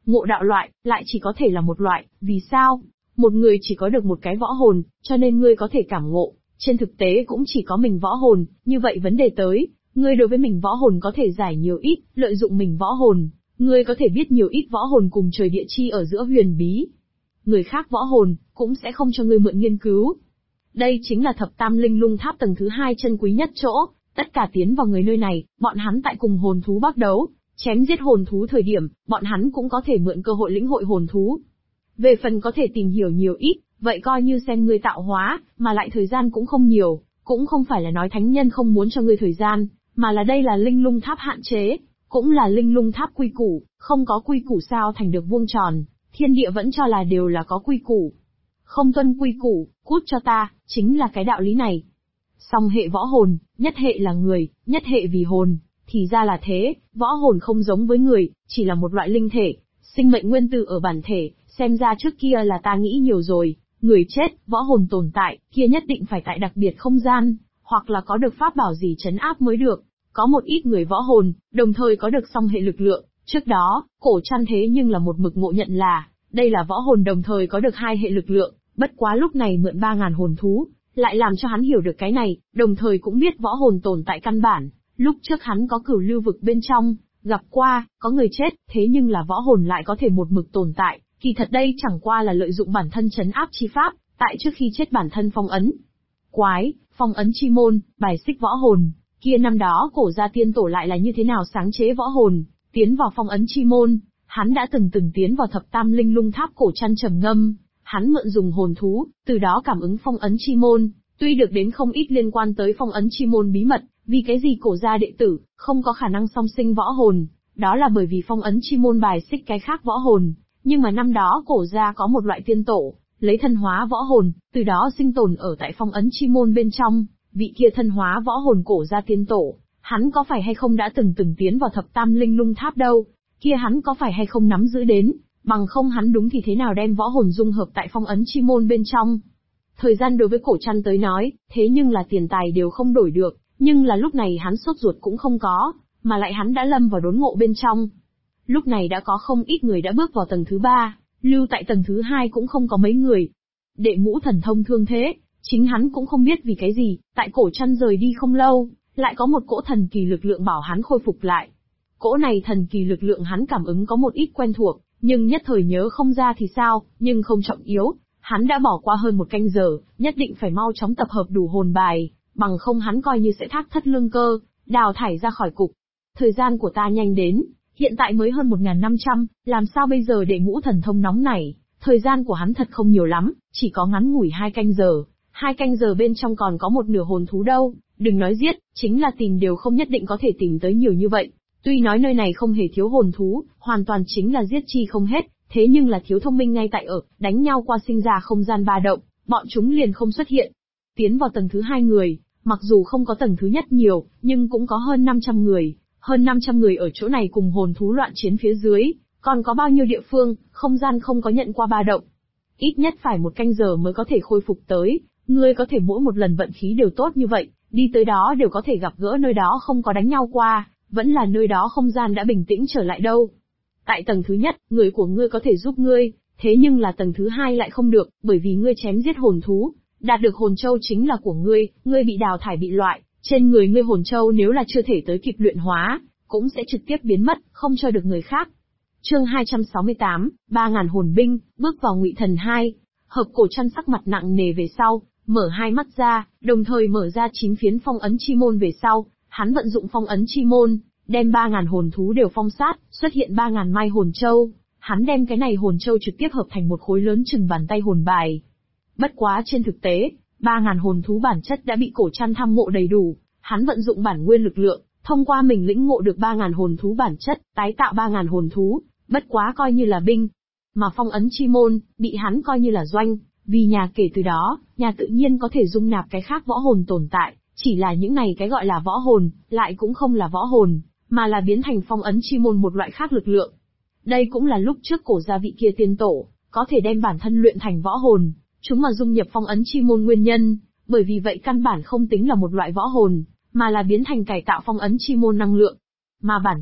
ngộ đạo loại, lại chỉ có thể là một loại, vì sao? Một người chỉ có được một cái võ hồn, cho nên ngươi có thể cảm ngộ, trên thực tế cũng chỉ có mình võ hồn, như vậy vấn đề tới, ngươi đối với mình võ hồn có thể giải nhiều ít, lợi dụng mình võ hồn, ngươi có thể biết nhiều ít võ hồn cùng trời địa chi ở giữa huyền bí. Người khác võ hồn, cũng sẽ không cho ngươi mượn nghiên cứu. Đây chính là thập tam linh lung tháp tầng thứ 2 chân quý nhất chỗ, tất cả tiến vào người nơi này, bọn hắn tại cùng hồn thú bắt đấu, chém giết hồn thú thời điểm, bọn hắn cũng có thể mượn cơ hội lĩnh hội hồn thú. Về phần có thể tìm hiểu nhiều ít, vậy coi như xem ngươi tạo hóa, mà lại thời gian cũng không nhiều, cũng không phải là nói thánh nhân không muốn cho ngươi thời gian, mà là đây là linh lung tháp hạn chế, cũng là linh lung tháp quy củ, không có quy củ sao thành được vuông tròn, thiên địa vẫn cho là đều là có quy củ. Không tuân quy củ, cút cho ta, chính là cái đạo lý này. Song hệ võ hồn, nhất hệ là người, nhất hệ vì hồn, thì ra là thế, võ hồn không giống với người, chỉ là một loại linh thể, sinh mệnh nguyên tử ở bản thể, xem ra trước kia là ta nghĩ nhiều rồi, người chết, võ hồn tồn tại, kia nhất định phải tại đặc biệt không gian, hoặc là có được pháp bảo gì trấn áp mới được. Có một ít người võ hồn, đồng thời có được song hệ lực lượng, trước đó, cổ chăn thế nhưng là một mực ngộ nhận là, đây là võ hồn đồng thời có được hai hệ lực lượng, bất quá lúc này mượn 3.000 hồn thú, lại làm cho hắn hiểu được cái này, đồng thời cũng biết võ hồn tồn tại căn bản. Lúc trước hắn có cửu lưu vực bên trong, gặp qua, có người chết, thế nhưng là võ hồn lại có thể một mực tồn tại, kỳ thật đây chẳng qua là lợi dụng bản thân trấn áp chi pháp, tại trước khi chết bản thân phong ấn. Quái, phong ấn chi môn, bài xích võ hồn, kia năm đó cổ gia tiên tổ lại là như thế nào sáng chế võ hồn, tiến vào phong ấn chi môn, hắn đã từng tiến vào thập tam linh lung tháp cổ chăn trầm ngâm, hắn mượn dùng hồn thú, từ đó cảm ứng phong ấn chi môn, tuy được đến không ít liên quan tới phong ấn chi môn bí mật, vì cái gì cổ gia đệ tử, không có khả năng song sinh võ hồn, đó là bởi vì phong ấn chi môn bài xích cái khác võ hồn, nhưng mà năm đó cổ gia có một loại tiên tổ, lấy thân hóa võ hồn, từ đó sinh tồn ở tại phong ấn chi môn bên trong, vị kia thân hóa võ hồn cổ gia tiên tổ, hắn có phải hay không đã từng tiến vào thập tam linh lung tháp đâu, kia hắn có phải hay không nắm giữ đến, bằng không hắn đúng thì thế nào đem võ hồn dung hợp tại phong ấn chi môn bên trong. Thời gian đối với cổ chăn tới nói, thế nhưng là tiền tài đều không đổi được, nhưng là lúc này hắn sốt ruột cũng không có, mà lại hắn đã lâm vào đốn ngộ bên trong. Lúc này đã có không ít người đã bước vào tầng thứ 3, lưu tại tầng thứ 2 cũng không có mấy người. Đệ ngũ thần thông thương thế, chính hắn cũng không biết vì cái gì, tại cổ chăn rời đi không lâu, lại có một cỗ thần kỳ lực lượng bảo hắn khôi phục lại. Cỗ này thần kỳ lực lượng hắn cảm ứng có một ít quen thuộc, nhưng nhất thời nhớ không ra thì sao, nhưng không trọng yếu, hắn đã bỏ qua hơn một canh giờ, nhất định phải mau chóng tập hợp đủ hồn bài, bằng không hắn coi như sẽ thác thất lương cơ, đào thải ra khỏi cục. Thời gian của ta nhanh đến, hiện tại mới hơn 1.500, làm sao bây giờ để ngũ thần thông nóng này, thời gian của hắn thật không nhiều lắm, chỉ có ngắn ngủi 2 canh giờ, 2 canh giờ bên trong còn có một nửa hồn thú đâu, đừng nói giết, chính là tìm đều không nhất định có thể tìm tới nhiều như vậy. Tuy nói nơi này không hề thiếu hồn thú, hoàn toàn chính là giết chi không hết, thế nhưng là thiếu thông minh ngay tại ở, đánh nhau qua sinh ra không gian ba động, bọn chúng liền không xuất hiện. Tiến vào tầng thứ 2 người, mặc dù không có tầng thứ nhất nhiều, nhưng cũng có hơn 500 người, hơn 500 người ở chỗ này cùng hồn thú loạn chiến phía dưới, còn có bao nhiêu địa phương, không gian không có nhận qua ba động. Ít nhất phải 1 canh giờ mới có thể khôi phục tới, ngươi có thể mỗi một lần vận khí đều tốt như vậy, đi tới đó đều có thể gặp gỡ nơi đó không có đánh nhau qua, vẫn là nơi đó không gian đã bình tĩnh trở lại đâu. Tại tầng thứ nhất, người của ngươi có thể giúp ngươi, thế nhưng là tầng thứ 2 lại không được, bởi vì ngươi chém giết hồn thú, đạt được hồn châu chính là của ngươi bị đào thải bị loại, trên người ngươi hồn châu nếu là chưa thể tới kịp luyện hóa, cũng sẽ trực tiếp biến mất, không cho được người khác. Chương 268, 3.000 hồn binh, bước vào Ngụy Thần 2, Hợp Cổ Chăn sắc mặt nặng nề về sau, mở hai mắt ra, đồng thời mở ra 9 phiến phong ấn chi môn về sau, hắn vận dụng phong ấn chi môn, đem 3.000 hồn thú đều phong sát, xuất hiện 3.000 mai hồn châu, hắn đem cái này hồn châu trực tiếp hợp thành một khối lớn chừng bàn tay hồn bài. Bất quá trên thực tế, 3.000 hồn thú bản chất đã bị Cổ Chăn tham ngộ đầy đủ, hắn vận dụng bản nguyên lực lượng, thông qua mình lĩnh ngộ được 3.000 hồn thú bản chất, tái tạo 3.000 hồn thú, bất quá coi như là binh. Mà phong ấn chi môn, bị hắn coi như là doanh, vì nhà kể từ đó, nhà tự nhiên có thể dung nạp cái khác võ hồn tồn tại, chỉ là những này cái gọi là võ hồn, lại cũng không là võ hồn, mà là biến thành phong ấn chi môn một loại khác lực lượng. Đây cũng là lúc trước cổ gia vị kia tiên tổ, có thể đem bản thân luyện thành võ hồn, chúng mà dung nhập phong ấn chi môn nguyên nhân, bởi vì vậy căn bản không tính là một loại võ hồn, mà là biến thành cải tạo phong ấn chi môn năng lượng. Mà bản chất,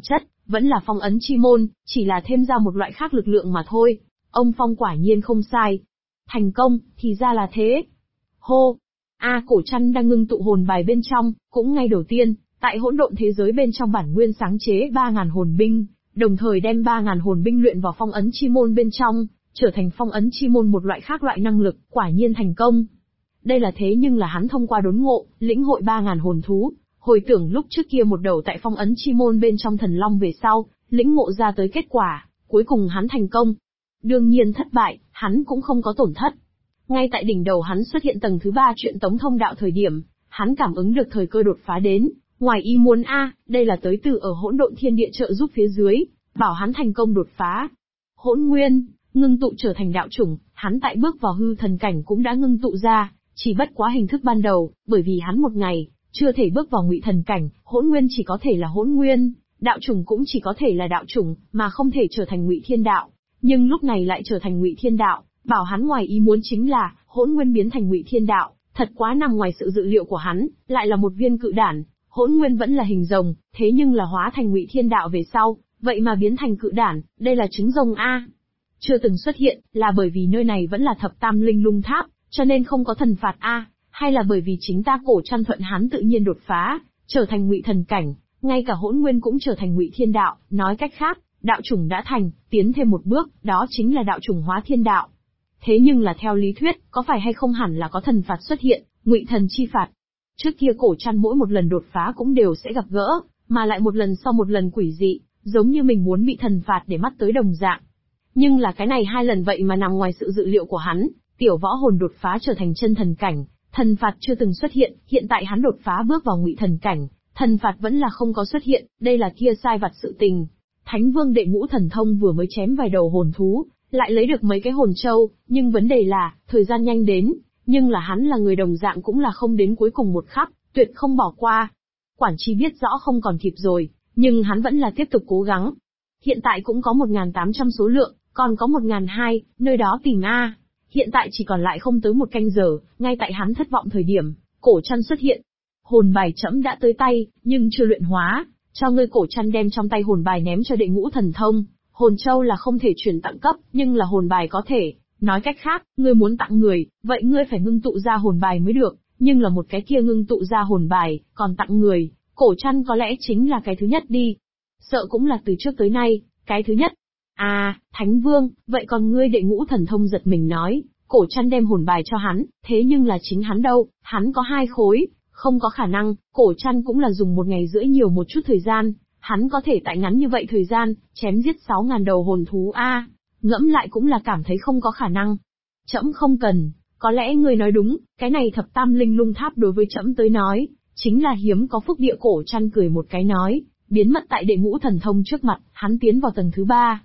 vẫn là phong ấn chi môn, chỉ là thêm ra một loại khác lực lượng mà thôi. Ông Phong quả nhiên không sai. Thành công, thì ra là thế. Hô! Cổ Trăn đang ngưng tụ hồn bài bên trong, cũng ngay đầu tiên, tại hỗn độn thế giới bên trong bản nguyên sáng chế 3.000 hồn binh, đồng thời đem 3.000 hồn binh luyện vào phong ấn chi môn bên trong, trở thành phong ấn chi môn một loại khác loại năng lực, quả nhiên thành công. Đây là thế nhưng là hắn thông qua đốn ngộ, lĩnh hội 3.000 hồn thú, hồi tưởng lúc trước kia một đầu tại phong ấn chi môn bên trong thần long về sau, lĩnh ngộ ra tới kết quả, cuối cùng hắn thành công. Đương nhiên thất bại, hắn cũng không có tổn thất. Ngay tại đỉnh đầu hắn xuất hiện tầng thứ 3 chuyện tống thông đạo thời điểm, hắn cảm ứng được thời cơ đột phá đến, ngoài ý muốn đây là tới từ ở hỗn độn thiên địa trợ giúp phía dưới, bảo hắn thành công đột phá. Hỗn nguyên, ngưng tụ trở thành đạo chủng, hắn tại bước vào hư thần cảnh cũng đã ngưng tụ ra, chỉ bất quá hình thức ban đầu, bởi vì hắn một ngày chưa thể bước vào ngụy thần cảnh, hỗn nguyên chỉ có thể là hỗn nguyên, đạo chủng cũng chỉ có thể là đạo chủng, mà không thể trở thành ngụy thiên đạo. Nhưng lúc này lại trở thành ngụy thiên đạo, bảo hắn ngoài ý muốn chính là hỗn nguyên biến thành ngụy thiên đạo, thật quá nằm ngoài sự dự liệu của hắn, lại là một viên cự đản. Hỗn nguyên vẫn là hình rồng, thế nhưng là hóa thành ngụy thiên đạo về sau, vậy mà biến thành cự đản, đây là trứng rồng chưa từng xuất hiện, là bởi vì nơi này vẫn là thập tam linh lung tháp, cho nên không có thần phạt hay là bởi vì chính ta Cổ Trăn thuận hắn tự nhiên đột phá, trở thành ngụy thần cảnh, ngay cả hỗn nguyên cũng trở thành ngụy thiên đạo, nói cách khác, đạo chủng đã thành, tiến thêm một bước, đó chính là đạo chủng hóa thiên đạo. Thế nhưng là theo lý thuyết, có phải hay không hẳn là có thần phạt xuất hiện, ngụy thần chi phạt. Trước kia Cổ Trăn mỗi một lần đột phá cũng đều sẽ gặp gỡ, mà lại một lần sau một lần quỷ dị, giống như mình muốn bị thần phạt để mắt tới đồng dạng. Nhưng là cái này 2 lần vậy mà nằm ngoài sự dự liệu của hắn, tiểu võ hồn đột phá trở thành chân thần cảnh, thần phạt chưa từng xuất hiện, hiện tại hắn đột phá bước vào ngụy thần cảnh, thần phạt vẫn là không có xuất hiện, đây là kia sai vặt sự tình. Thánh Vương đệ ngũ thần thông vừa mới chém vài đầu hồn thú, lại lấy được mấy cái hồn châu, nhưng vấn đề là, thời gian nhanh đến, nhưng là hắn là người đồng dạng cũng là không đến cuối cùng một khắc, tuyệt không bỏ qua. Quản Chi biết rõ không còn kịp rồi, nhưng hắn vẫn là tiếp tục cố gắng. Hiện tại cũng có 1.800 số lượng, còn có 1.200, nơi đó tìm Hiện tại chỉ còn lại không tới 1 canh giờ, ngay tại hắn thất vọng thời điểm, Cổ Trăn xuất hiện. Hồn bài trẫm đã tới tay, nhưng chưa luyện hóa, cho ngươi. Cổ Trăn đem trong tay hồn bài ném cho đệ ngũ thần thông. Hồn châu là không thể chuyển tặng cấp, nhưng là hồn bài có thể. Nói cách khác, ngươi muốn tặng người, vậy ngươi phải ngưng tụ ra hồn bài mới được, nhưng là một cái kia ngưng tụ ra hồn bài, còn tặng người, Cổ Trăn có lẽ chính là cái thứ nhất đi. Sợ cũng là từ trước tới nay, cái thứ nhất. Thánh Vương, vậy còn ngươi? Đệ ngũ thần thông giật mình nói. Cổ Trăn đem hồn bài cho hắn, thế nhưng là chính hắn đâu, hắn có 2 khối, không có khả năng. Cổ Trăn cũng là dùng 1 ngày rưỡi nhiều một chút thời gian, hắn có thể tại ngắn như vậy thời gian, chém giết 6.000 đầu hồn thú ngẫm lại cũng là cảm thấy không có khả năng. Trẫm không cần, có lẽ ngươi nói đúng, cái này thập tam linh lung tháp đối với trẫm tới nói, chính là hiếm có phúc địa. Cổ Trăn cười một cái nói, biến mất tại đệ ngũ thần thông trước mặt, hắn tiến vào tầng thứ 3.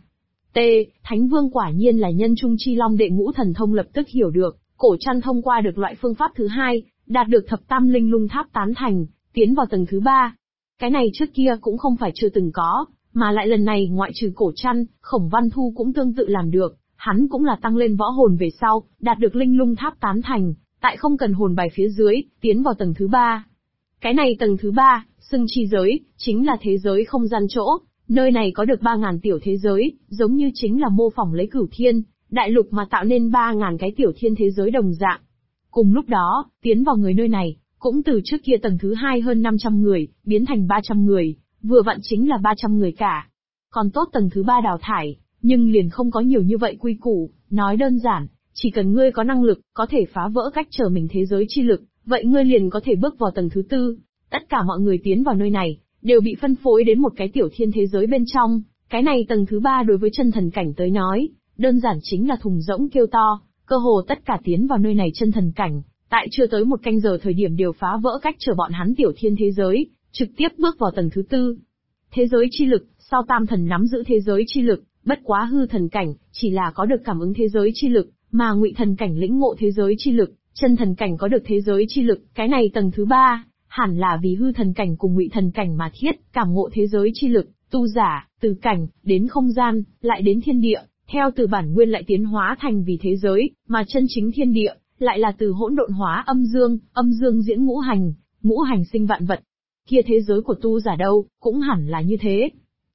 Thánh Vương quả nhiên là nhân trung chi long. Đệ ngũ thần thông lập tức hiểu được, Cổ Trăn thông qua được loại phương pháp thứ 2, đạt được thập tam linh lung tháp tán thành, tiến vào tầng thứ 3. Cái này trước kia cũng không phải chưa từng có, mà lại lần này ngoại trừ Cổ Trăn, Khổng Văn Thu cũng tương tự làm được, hắn cũng là tăng lên võ hồn về sau, đạt được linh lung tháp tán thành, tại không cần hồn bài phía dưới, tiến vào tầng thứ 3. Cái này tầng thứ 3, xưng chi giới, chính là thế giới không gian chỗ. Nơi này có được 3.000 tiểu thế giới, giống như chính là mô phỏng lấy Cửu Thiên đại lục mà tạo nên 3.000 cái tiểu thiên thế giới đồng dạng. Cùng lúc đó, tiến vào người nơi này, cũng từ trước kia tầng thứ 2 hơn 500 người, biến thành 300 người, vừa vặn chính là 300 người cả. Còn tốt tầng thứ 3 đào thải, nhưng liền không có nhiều như vậy quy củ, nói đơn giản, chỉ cần ngươi có năng lực, có thể phá vỡ cách trở mình thế giới chi lực, vậy ngươi liền có thể bước vào tầng thứ 4. Tất cả mọi người tiến vào nơi này, đều bị phân phối đến một cái tiểu thiên thế giới bên trong. Cái này tầng thứ 3 đối với chân thần cảnh tới nói, đơn giản chính là thùng rỗng kêu to, cơ hồ tất cả tiến vào nơi này chân thần cảnh, tại chưa tới 1 canh giờ thời điểm đều phá vỡ cách trở bọn hắn tiểu thiên thế giới, trực tiếp bước vào tầng thứ 4. Thế giới chi lực, sao tam thần nắm giữ thế giới chi lực, bất quá hư thần cảnh, chỉ là có được cảm ứng thế giới chi lực, mà ngụy thần cảnh lĩnh ngộ thế giới chi lực, chân thần cảnh có được thế giới chi lực, cái này tầng thứ 3. Hẳn là vì hư thần cảnh cùng ngụy thần cảnh mà thiết, cảm ngộ thế giới chi lực, tu giả, từ cảnh, đến không gian, lại đến thiên địa, theo từ bản nguyên lại tiến hóa thành vì thế giới, mà chân chính thiên địa, lại là từ hỗn độn hóa âm dương diễn ngũ hành sinh vạn vật. Kia thế giới của tu giả đâu, cũng hẳn là như thế.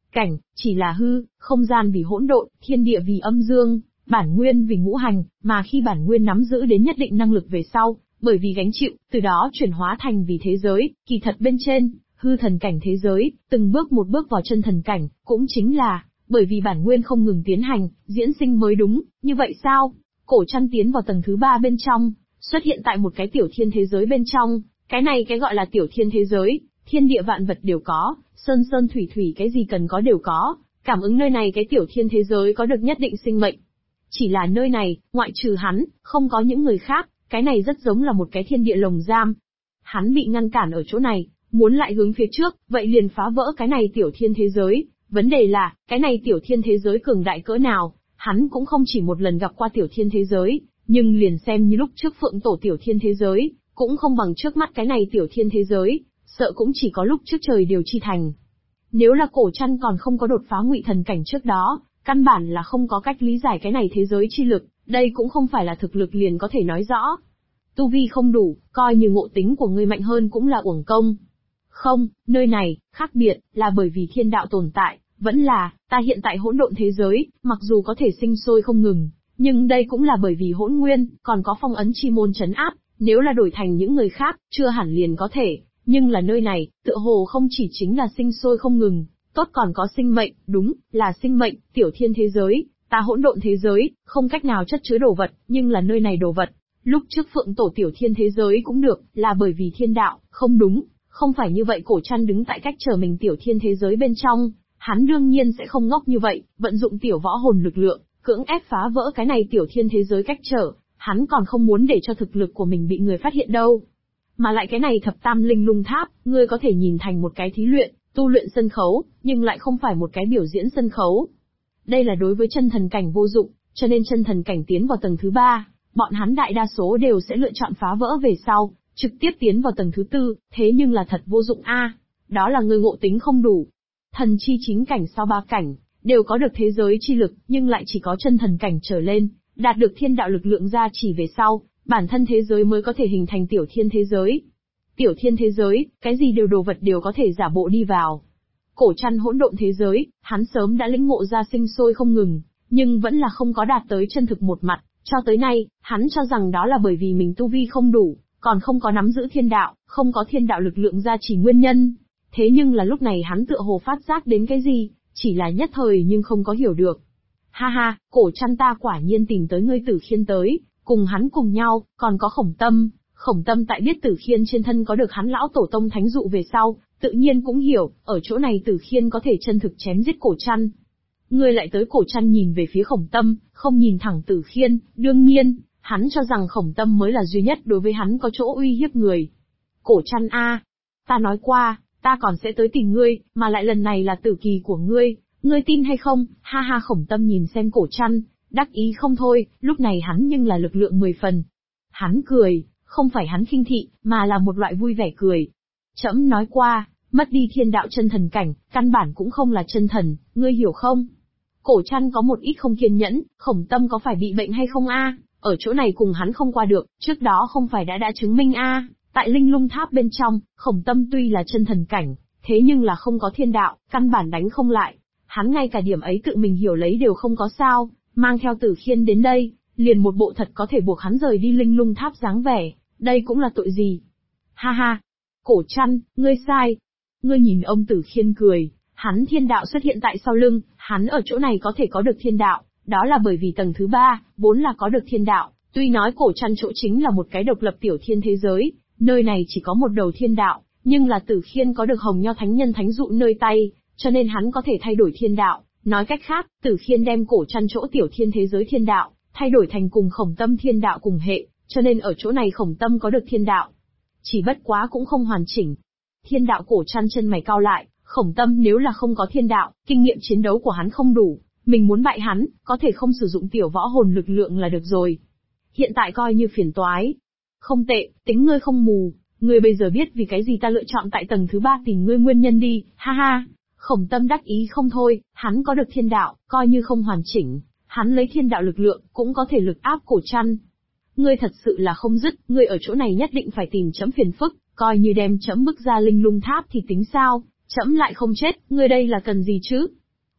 cảnh, chỉ là hư, không gian vì hỗn độn, thiên địa vì âm dương, bản nguyên vì ngũ hành, mà khi bản nguyên nắm giữ đến nhất định năng lực về sau, bởi vì gánh chịu, từ đó chuyển hóa thành vì thế giới, kỳ thật bên trên, hư thần cảnh thế giới, từng bước một bước vào chân thần cảnh, cũng chính là, bởi vì bản nguyên không ngừng tiến hành, diễn sinh mới đúng, như vậy sao? Cổ Trăn tiến vào tầng thứ 3 bên trong, xuất hiện tại một cái tiểu thiên thế giới bên trong, cái này cái gọi là tiểu thiên thế giới, thiên địa vạn vật đều có, sơn sơn thủy thủy cái gì cần có đều có, cảm ứng nơi này cái tiểu thiên thế giới có được nhất định sinh mệnh. Chỉ là nơi này, ngoại trừ hắn, không có những người khác, cái này rất giống là một cái thiên địa lồng giam. Hắn bị ngăn cản ở chỗ này, muốn lại hướng phía trước, vậy liền phá vỡ cái này tiểu thiên thế giới. Vấn đề là, cái này tiểu thiên thế giới cường đại cỡ nào, hắn cũng không chỉ một lần gặp qua tiểu thiên thế giới, nhưng liền xem như lúc trước Phượng Tổ tiểu thiên thế giới, cũng không bằng trước mắt cái này tiểu thiên thế giới, sợ cũng chỉ có lúc trước trời điều chi thành. Nếu là Cổ Trăn còn không có đột phá ngụy thần cảnh trước đó, căn bản là không có cách lý giải cái này thế giới chi lực, đây cũng không phải là thực lực liền có thể nói rõ. Tu vi không đủ, coi như ngộ tính của ngươi mạnh hơn cũng là uổng công. Không, nơi này, khác biệt, là bởi vì thiên đạo tồn tại, vẫn là, ta hiện tại hỗn độn thế giới, mặc dù có thể sinh sôi không ngừng, nhưng đây cũng là bởi vì hỗn nguyên, còn có phong ấn chi môn trấn áp, nếu là đổi thành những người khác, chưa hẳn liền có thể, nhưng là nơi này, tựa hồ không chỉ chính là sinh sôi không ngừng, tốt còn có sinh mệnh, đúng, là sinh mệnh, tiểu thiên thế giới, ta hỗn độn thế giới, không cách nào chất chứa đồ vật, nhưng là nơi này đồ vật. Lúc trước Phượng Tổ tiểu thiên thế giới cũng được, là bởi vì thiên đạo, không đúng, không phải như vậy. Cổ Trăn đứng tại cách trở mình tiểu thiên thế giới bên trong, hắn đương nhiên sẽ không ngốc như vậy, vận dụng tiểu võ hồn lực lượng, cưỡng ép phá vỡ cái này tiểu thiên thế giới cách trở, hắn còn không muốn để cho thực lực của mình bị người phát hiện đâu. Mà lại cái này thập tam linh lung tháp, ngươi có thể nhìn thành một cái thí luyện, tu luyện sân khấu, nhưng lại không phải một cái biểu diễn sân khấu. Đây là đối với chân thần cảnh vô dụng, cho nên chân thần cảnh tiến vào tầng thứ 3, bọn hắn đại đa số đều sẽ lựa chọn phá vỡ về sau, trực tiếp tiến vào tầng thứ 4, thế nhưng là thật vô dụng a. Đó là người ngộ tính không đủ. Thần chi chính cảnh sau 3 cảnh, đều có được thế giới chi lực, nhưng lại chỉ có chân thần cảnh trở lên, đạt được thiên đạo lực lượng gia chỉ về sau, bản thân thế giới mới có thể hình thành tiểu thiên thế giới. Tiểu thiên thế giới, cái gì đều đồ vật đều có thể giả bộ đi vào. Cổ Trăn hỗn độn thế giới, hắn sớm đã lĩnh ngộ ra sinh sôi không ngừng, nhưng vẫn là không có đạt tới chân thực một mặt, cho tới nay, hắn cho rằng đó là bởi vì mình tu vi không đủ, còn không có nắm giữ thiên đạo, không có thiên đạo lực lượng gia trì nguyên nhân. Thế nhưng là lúc này hắn tựa hồ phát giác đến cái gì, chỉ là nhất thời nhưng không có hiểu được. Ha ha, Cổ Trăn ta quả nhiên tìm tới ngươi Tử Khiên tới, cùng hắn cùng nhau, còn có Khổng Tâm tại biết Tử Khiên trên thân có được hắn lão tổ tông thánh dụ về sau, tự nhiên cũng hiểu, ở chỗ này Tử Khiên có thể chân thực chém giết Cổ Trăn. Ngươi lại tới. Cổ Trăn nhìn về phía Khổng Tâm, không nhìn thẳng Tử Khiên, đương nhiên, hắn cho rằng Khổng Tâm mới là duy nhất đối với hắn có chỗ uy hiếp người. Cổ Trăn a, ta nói qua, ta còn sẽ tới tìm ngươi, mà lại lần này là tử kỳ của ngươi tin hay không? Ha ha. Khổng Tâm nhìn xem Cổ Trăn, đắc ý không thôi, lúc này hắn nhưng là lực lượng 10 phần. Hắn cười, không phải hắn khinh thị, mà là một loại vui vẻ cười. Trẫm nói qua, mất đi thiên đạo chân thần cảnh, căn bản cũng không là chân thần, ngươi hiểu không? Cổ Trăn có một ít không kiên nhẫn, Khổng Tâm có phải bị bệnh hay không a? Ở chỗ này cùng hắn không qua được, trước đó không phải đã chứng minh a? Tại linh lung tháp bên trong, Khổng Tâm tuy là chân thần cảnh, thế nhưng là không có thiên đạo, căn bản đánh không lại. Hắn ngay cả điểm ấy tự mình hiểu lấy đều không có sao, mang theo Tử Khiên đến đây, liền một bộ thật có thể buộc hắn rời đi linh lung tháp dáng vẻ, đây cũng là tội gì? Ha ha, Cổ Trăn, ngươi sai. Ngươi nhìn ông Tử Khiên cười, hắn thiên đạo xuất hiện tại sau lưng, hắn ở chỗ này có thể có được thiên đạo, đó là bởi vì tầng thứ 3, vốn là có được thiên đạo, tuy nói Cổ Trăn chỗ chính là một cái độc lập tiểu thiên thế giới, nơi này chỉ có một đầu thiên đạo, nhưng là Tử Khiên có được Hồng Nho Thánh Nhân Thánh Dụ nơi tay, cho nên hắn có thể thay đổi thiên đạo, nói cách khác, Tử Khiên đem Cổ Trăn chỗ tiểu thiên thế giới thiên đạo, thay đổi thành cùng Khổng Tâm thiên đạo cùng hệ, cho nên ở chỗ này Khổng Tâm có được thiên đạo. Chỉ bất quá cũng không hoàn chỉnh. Thiên đạo. Cổ Trăn chân mày cau lại, Khổng Tâm nếu là không có thiên đạo, kinh nghiệm chiến đấu của hắn không đủ, mình muốn bại hắn, có thể không sử dụng tiểu võ hồn lực lượng là được rồi. Hiện tại coi như phiền toái. Không tệ, tính ngươi không mù, ngươi bây giờ biết vì cái gì ta lựa chọn tại tầng thứ 3 tìm ngươi nguyên nhân đi, ha ha. Khổng Tâm đắc ý không thôi, hắn có được thiên đạo, coi như không hoàn chỉnh, hắn lấy thiên đạo lực lượng, cũng có thể lực áp Cổ Trăn. Ngươi thật sự là không dứt, ngươi ở chỗ này nhất định phải tìm chấm phiền phức, coi như đem chấm bức ra linh lung tháp thì tính sao, chấm lại không chết, ngươi đây là cần gì chứ?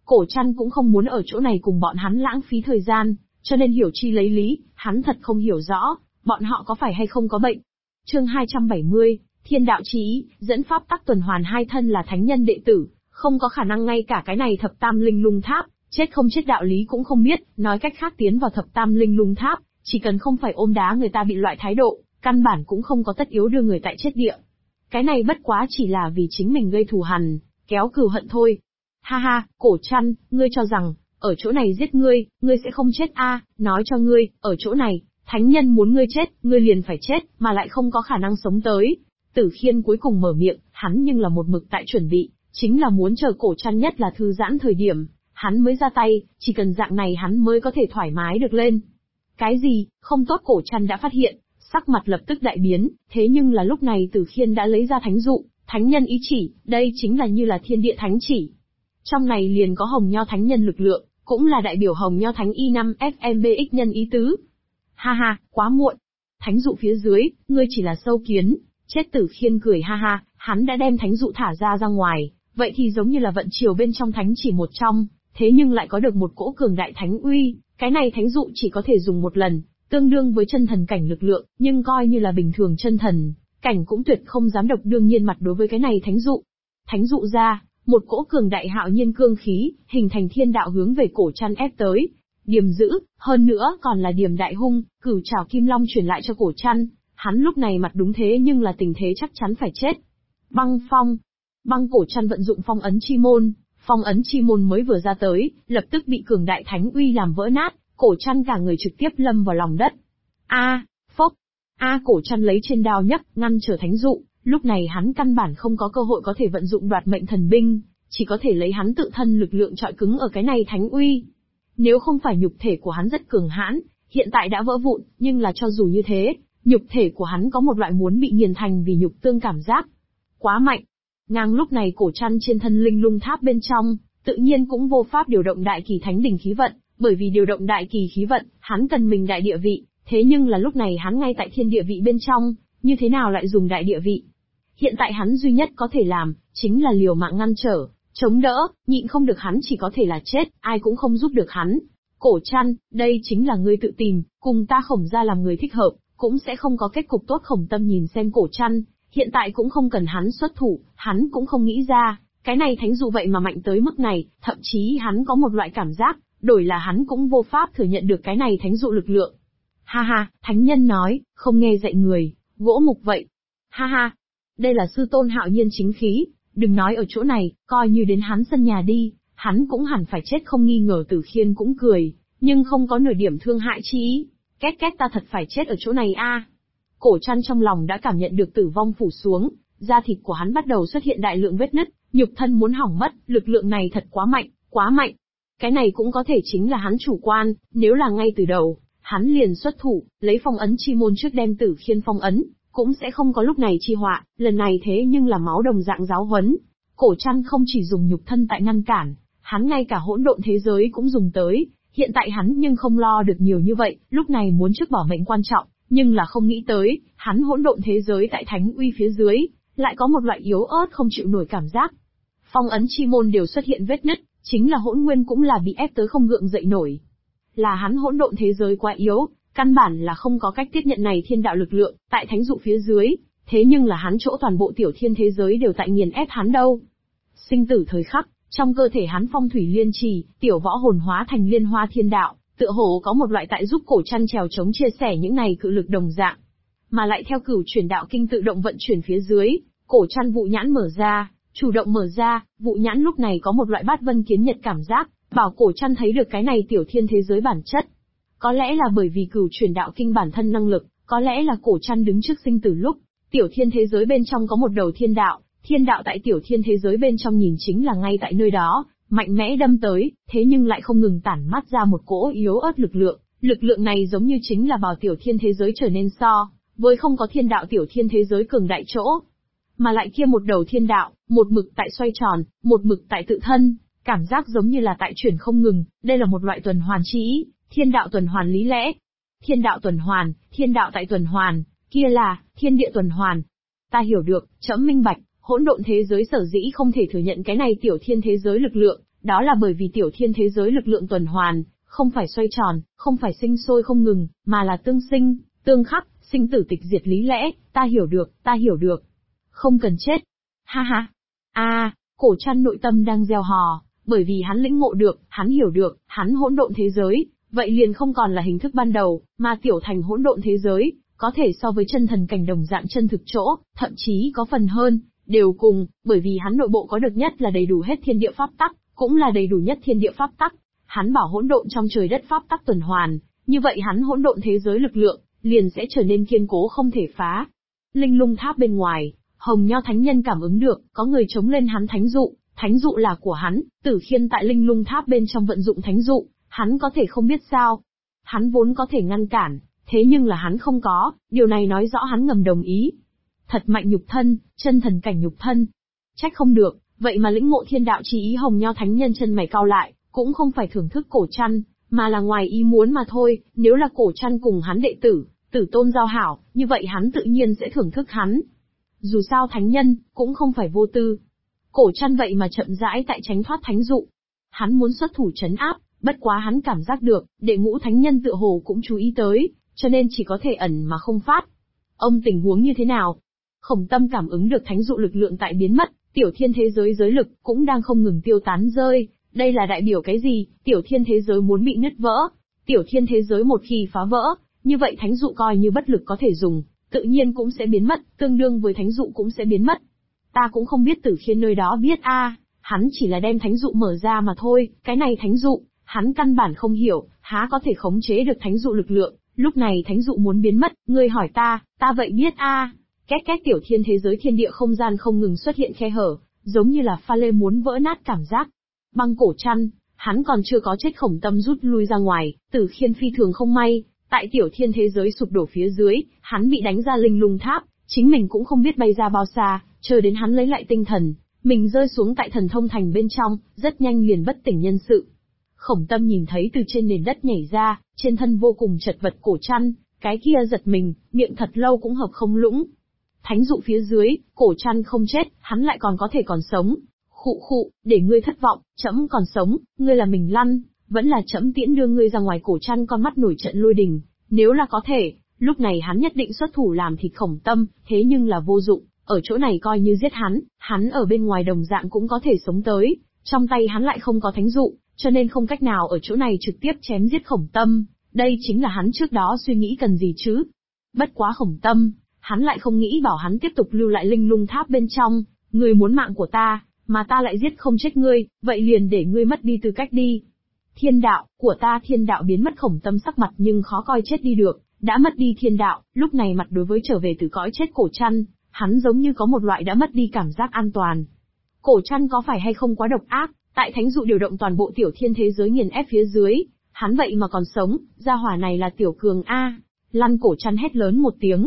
Cổ Trăn cũng không muốn ở chỗ này cùng bọn hắn lãng phí thời gian, cho nên hiểu chi lấy lý, hắn thật không hiểu rõ, bọn họ có phải hay không có bệnh. Chương 270, Thiên đạo chí ý, dẫn pháp tắc tuần hoàn hai thân là thánh nhân đệ tử, không có khả năng ngay cả cái này thập tam linh lung tháp, chết không chết đạo lý cũng không biết, nói cách khác tiến vào thập tam linh lung tháp, chỉ cần không phải ôm đá người ta bị loại thái độ, căn bản cũng không có tất yếu đưa người tại chết địa. Cái này bất quá chỉ là vì chính mình gây thù hằn, kéo cừu hận thôi. Ha ha, Cổ Trăn, ngươi cho rằng, ở chỗ này giết ngươi sẽ không chết a? Nói cho ngươi, ở chỗ này, thánh nhân muốn ngươi chết, ngươi liền phải chết, mà lại không có khả năng sống tới. Tử Khiên cuối cùng mở miệng, hắn nhưng là một mực tại chuẩn bị, chính là muốn chờ Cổ Trăn nhất là thư giãn thời điểm, hắn mới ra tay, chỉ cần dạng này hắn mới có thể thoải mái được lên. Cái gì, không tốt? Cổ Trăn đã phát hiện, sắc mặt lập tức đại biến, thế nhưng là lúc này Tử Khiên đã lấy ra thánh dụ, thánh nhân ý chỉ, đây chính là như là thiên địa thánh chỉ. Trong này liền có hồng nho thánh nhân lực lượng, cũng là đại biểu hồng nho thánh Y5 FMBX nhân ý tứ. Ha ha, quá muộn. Thánh dụ phía dưới, ngươi chỉ là sâu kiến. Chết. Tử Khiên cười ha ha, hắn đã đem thánh dụ thả ra ngoài, vậy thì giống như là vận chiều bên trong thánh chỉ một trong, thế nhưng lại có được một cỗ cường đại thánh uy, cái này thánh dụ chỉ có thể dùng một lần, tương đương với chân thần cảnh lực lượng, nhưng coi như là bình thường chân thần cảnh cũng tuyệt không dám độc đương nhiên mặt đối với cái này thánh dụ. Thánh dụ ra, một cỗ cường đại hạo nhiên cương khí, hình thành thiên đạo hướng về Cổ Trăn ép tới. Điềm dữ, hơn nữa còn là điềm đại hung, cửu trảo kim long truyền lại cho Cổ Trăn, hắn lúc này mặt đúng thế nhưng là tình thế chắc chắn phải chết. Băng phong. Cổ Trăn vận dụng phong ấn chi môn, phong ấn chi môn mới vừa ra tới, lập tức bị cường đại thánh uy làm vỡ nát, Cổ Trăn cả người trực tiếp lâm vào lòng đất. Phốc. Cổ Trăn lấy trên đao nhấc, ngăn trở thánh dụ, lúc này hắn căn bản không có cơ hội có thể vận dụng đoạt mệnh thần binh, chỉ có thể lấy hắn tự thân lực lượng trọi cứng ở cái này thánh uy. Nếu không phải nhục thể của hắn rất cường hãn, hiện tại đã vỡ vụn, nhưng là cho dù như thế, nhục thể của hắn có một loại muốn bị nghiền thành vì nhục tương cảm giác. Quá mạnh. Ngang lúc này Cổ Trăn trên thân linh lung tháp bên trong, tự nhiên cũng vô pháp điều động đại kỳ thánh đỉnh khí vận, bởi vì điều động đại kỳ khí vận, hắn cần mình đại địa vị, thế nhưng là lúc này hắn ngay tại thiên địa vị bên trong, như thế nào lại dùng đại địa vị? Hiện tại hắn duy nhất có thể làm, chính là liều mạng ngăn trở, chống đỡ, nhịn không được hắn chỉ có thể là chết, ai cũng không giúp được hắn. Cổ Trăn, đây chính là ngươi tự tìm, cùng ta Khổng gia làm người thích hợp, cũng sẽ không có kết cục tốt. Khổng Tâm nhìn xem Cổ Trăn, hiện tại cũng không cần hắn xuất thủ, hắn cũng không nghĩ ra, cái này thánh dụ vậy mà mạnh tới mức này, thậm chí hắn có một loại cảm giác, đổi là hắn cũng vô pháp thừa nhận được cái này thánh dụ lực lượng. Ha ha, thánh nhân nói, không nghe dạy người, gỗ mục vậy. Ha ha, đây là sư tôn hạo nhiên chính khí, đừng nói ở chỗ này, coi như đến hắn sân nhà đi, hắn cũng hẳn phải chết không nghi ngờ. Tử Khiên cũng cười, nhưng không có nửa điểm thương hại chi ý. Két ta thật phải chết ở chỗ này a. Cổ Trăn trong lòng đã cảm nhận được tử vong phủ xuống, da thịt của hắn bắt đầu xuất hiện đại lượng vết nứt, nhục thân muốn hỏng mất, lực lượng này thật quá mạnh, quá mạnh. Cái này cũng có thể chính là hắn chủ quan, nếu là ngay từ đầu, hắn liền xuất thủ, lấy phong ấn chi môn trước đem Tử Khiên phong ấn, cũng sẽ không có lúc này chi họa, lần này thế nhưng là máu đồng dạng giáo huấn. Cổ Trăn không chỉ dùng nhục thân tại ngăn cản, hắn ngay cả hỗn độn thế giới cũng dùng tới, hiện tại hắn nhưng không lo được nhiều như vậy, lúc này muốn trước bỏ mệnh quan trọng, nhưng là không nghĩ tới, hắn hỗn độn thế giới tại thánh uy phía dưới, lại có một loại yếu ớt không chịu nổi cảm giác. Phong ấn chi môn đều xuất hiện vết nứt, chính là hỗn nguyên cũng là bị ép tới không gượng dậy nổi. Là hắn hỗn độn thế giới quá yếu, căn bản là không có cách tiếp nhận này thiên đạo lực lượng, tại thánh dụ phía dưới, thế nhưng là hắn chỗ toàn bộ tiểu thiên thế giới đều tại nghiền ép hắn đâu. Sinh tử thời khắc, trong cơ thể hắn phong thủy liên trì, tiểu võ hồn hóa thành liên hoa thiên đạo, tựa hồ có một loại tại giúp Cổ Trăn trèo chống chia sẻ những này cự lực đồng dạng. Mà lại theo cửu chuyển đạo kinh tự động vận chuyển phía dưới, Cổ Trăn vụ nhãn mở ra, chủ động mở ra, vụ nhãn lúc này có một loại bát vân kiến nhật cảm giác, bảo Cổ Trăn thấy được cái này tiểu thiên thế giới bản chất. Có lẽ là bởi vì cửu chuyển đạo kinh bản thân năng lực, có lẽ là Cổ Trăn đứng trước sinh tử lúc, tiểu thiên thế giới bên trong có một đầu thiên đạo tại tiểu thiên thế giới bên trong nhìn chính là ngay tại nơi đó, mạnh mẽ đâm tới, thế nhưng lại không ngừng tản mát ra một cỗ yếu ớt lực lượng này giống như chính là bảo tiểu thiên thế giới trở nên so với không có thiên đạo tiểu thiên thế giới cường đại chỗ. Mà lại kia một đầu thiên đạo, một mực tại xoay tròn, một mực tại tự thân, cảm giác giống như là tại chuyển không ngừng, đây là một loại tuần hoàn chi ý, thiên đạo tuần hoàn lý lẽ. Thiên đạo tuần hoàn, thiên đạo tại tuần hoàn, kia là thiên địa tuần hoàn. Ta hiểu được, trẫm minh bạch, hỗn độn thế giới sở dĩ không thể thừa nhận cái này tiểu thiên thế giới lực lượng, đó là bởi vì tiểu thiên thế giới lực lượng tuần hoàn, không phải xoay tròn, không phải sinh sôi không ngừng, mà là tương sinh, tương khắc, sinh tử tịch diệt lý lẽ, ta hiểu được, ta hiểu được. Không cần chết. Ha ha. Cổ Trăn nội tâm đang gieo hò, bởi vì hắn lĩnh ngộ được, hắn hiểu được, hắn hỗn độn thế giới, vậy liền không còn là hình thức ban đầu, mà tiểu thành hỗn độn thế giới, có thể so với chân thần cảnh đồng dạng chân thực chỗ, thậm chí có phần hơn, đều cùng, bởi vì hắn nội bộ có được nhất là đầy đủ hết thiên địa pháp tắc, cũng là đầy đủ nhất thiên địa pháp tắc. Hắn bảo hỗn độn trong trời đất pháp tắc tuần hoàn, như vậy hắn hỗn độn thế giới lực lượng liền sẽ trở nên kiên cố không thể phá. Linh lung tháp bên ngoài, Hồng Nho Thánh Nhân cảm ứng được, có người chống lên hắn thánh dụ là của hắn, Tử Khiên tại linh lung tháp bên trong vận dụng thánh dụ, hắn có thể không biết sao. Hắn vốn có thể ngăn cản, thế nhưng là hắn không có, điều này nói rõ hắn ngầm đồng ý. Thật mạnh nhục thân, chân thần cảnh nhục thân. Trách không được, vậy mà lĩnh ngộ thiên đạo chi ý. Hồng Nho Thánh Nhân chân mày cau lại, cũng không phải thưởng thức Cổ Trăn, mà là ngoài ý muốn mà thôi. Nếu là Cổ Trăn cùng hắn đệ tử, tử tôn giao hảo, như vậy hắn tự nhiên sẽ thưởng thức hắn. Dù sao thánh nhân, cũng không phải vô tư. Cổ Trăn vậy mà chậm rãi tại tránh thoát thánh dụ. Hắn muốn xuất thủ trấn áp, bất quá hắn cảm giác được, đệ ngũ thánh nhân tựa hồ cũng chú ý tới, cho nên chỉ có thể ẩn mà không phát. Ông tình huống như thế nào? Khổng Tâm cảm ứng được thánh dụ lực lượng tại biến mất, tiểu thiên thế giới giới lực cũng đang không ngừng tiêu tán rơi. Đây là đại biểu cái gì? Tiểu thiên thế giới muốn bị nứt vỡ. Tiểu thiên thế giới một khi phá vỡ, như vậy thánh dụ coi như bất lực có thể dùng, tự nhiên cũng sẽ biến mất, tương đương với thánh dụ cũng sẽ biến mất. Ta cũng không biết Tử Khiên nơi đó biết hắn chỉ là đem thánh dụ mở ra mà thôi, cái này thánh dụ, hắn căn bản không hiểu, há có thể khống chế được thánh dụ lực lượng, lúc này thánh dụ muốn biến mất, ngươi hỏi ta vậy biết Két két tiểu thiên thế giới thiên địa không gian không ngừng xuất hiện khe hở, giống như là pha lê muốn vỡ nát cảm giác. Băng Cổ Trăn, hắn còn chưa có chết. Khổng Tâm rút lui ra ngoài, Tử Khiên phi thường không may, tại tiểu thiên thế giới sụp đổ phía dưới, hắn bị đánh ra linh lung tháp, chính mình cũng không biết bay ra bao xa, chờ đến hắn lấy lại tinh thần, mình rơi xuống tại thần thông thành bên trong, rất nhanh liền bất tỉnh nhân sự. Khổng Tâm nhìn thấy từ trên nền đất nhảy ra, trên thân vô cùng chật vật Cổ Trăn, cái kia giật mình, miệng thật lâu cũng hợp không lũng. Thánh dụ phía dưới, Cổ Trăn không chết, hắn lại còn có thể còn sống. Khụ, để ngươi thất vọng, trẫm còn sống, ngươi là mình lăn, vẫn là trẫm tiễn đưa ngươi ra ngoài. Cổ Trăn con mắt nổi trận lôi đình, nếu là có thể, lúc này hắn nhất định xuất thủ làm thịt Khổng Tâm, thế nhưng là vô dụng, ở chỗ này coi như giết hắn ở bên ngoài đồng dạng cũng có thể sống tới, trong tay hắn lại không có thánh dụ, cho nên không cách nào ở chỗ này trực tiếp chém giết Khổng Tâm, đây chính là hắn trước đó suy nghĩ cần gì chứ. Bất quá Khổng Tâm, hắn lại không nghĩ bảo hắn tiếp tục lưu lại linh lung tháp bên trong, ngươi muốn mạng của ta, mà ta lại giết không chết ngươi, vậy liền để ngươi mất đi tư cách đi. Thiên đạo, của ta thiên đạo biến mất. Khổng Tâm sắc mặt nhưng khó coi chết đi được, đã mất đi thiên đạo, lúc này mặt đối với trở về từ cõi chết Cổ Trăn, hắn giống như có một loại đã mất đi cảm giác an toàn. Cổ Trăn có phải hay không quá độc ác, tại thánh dụ điều động toàn bộ tiểu thiên thế giới nghiền ép phía dưới, hắn vậy mà còn sống, gia hỏa này là tiểu cường a. Lăn. Cổ Trăn hét lớn một tiếng,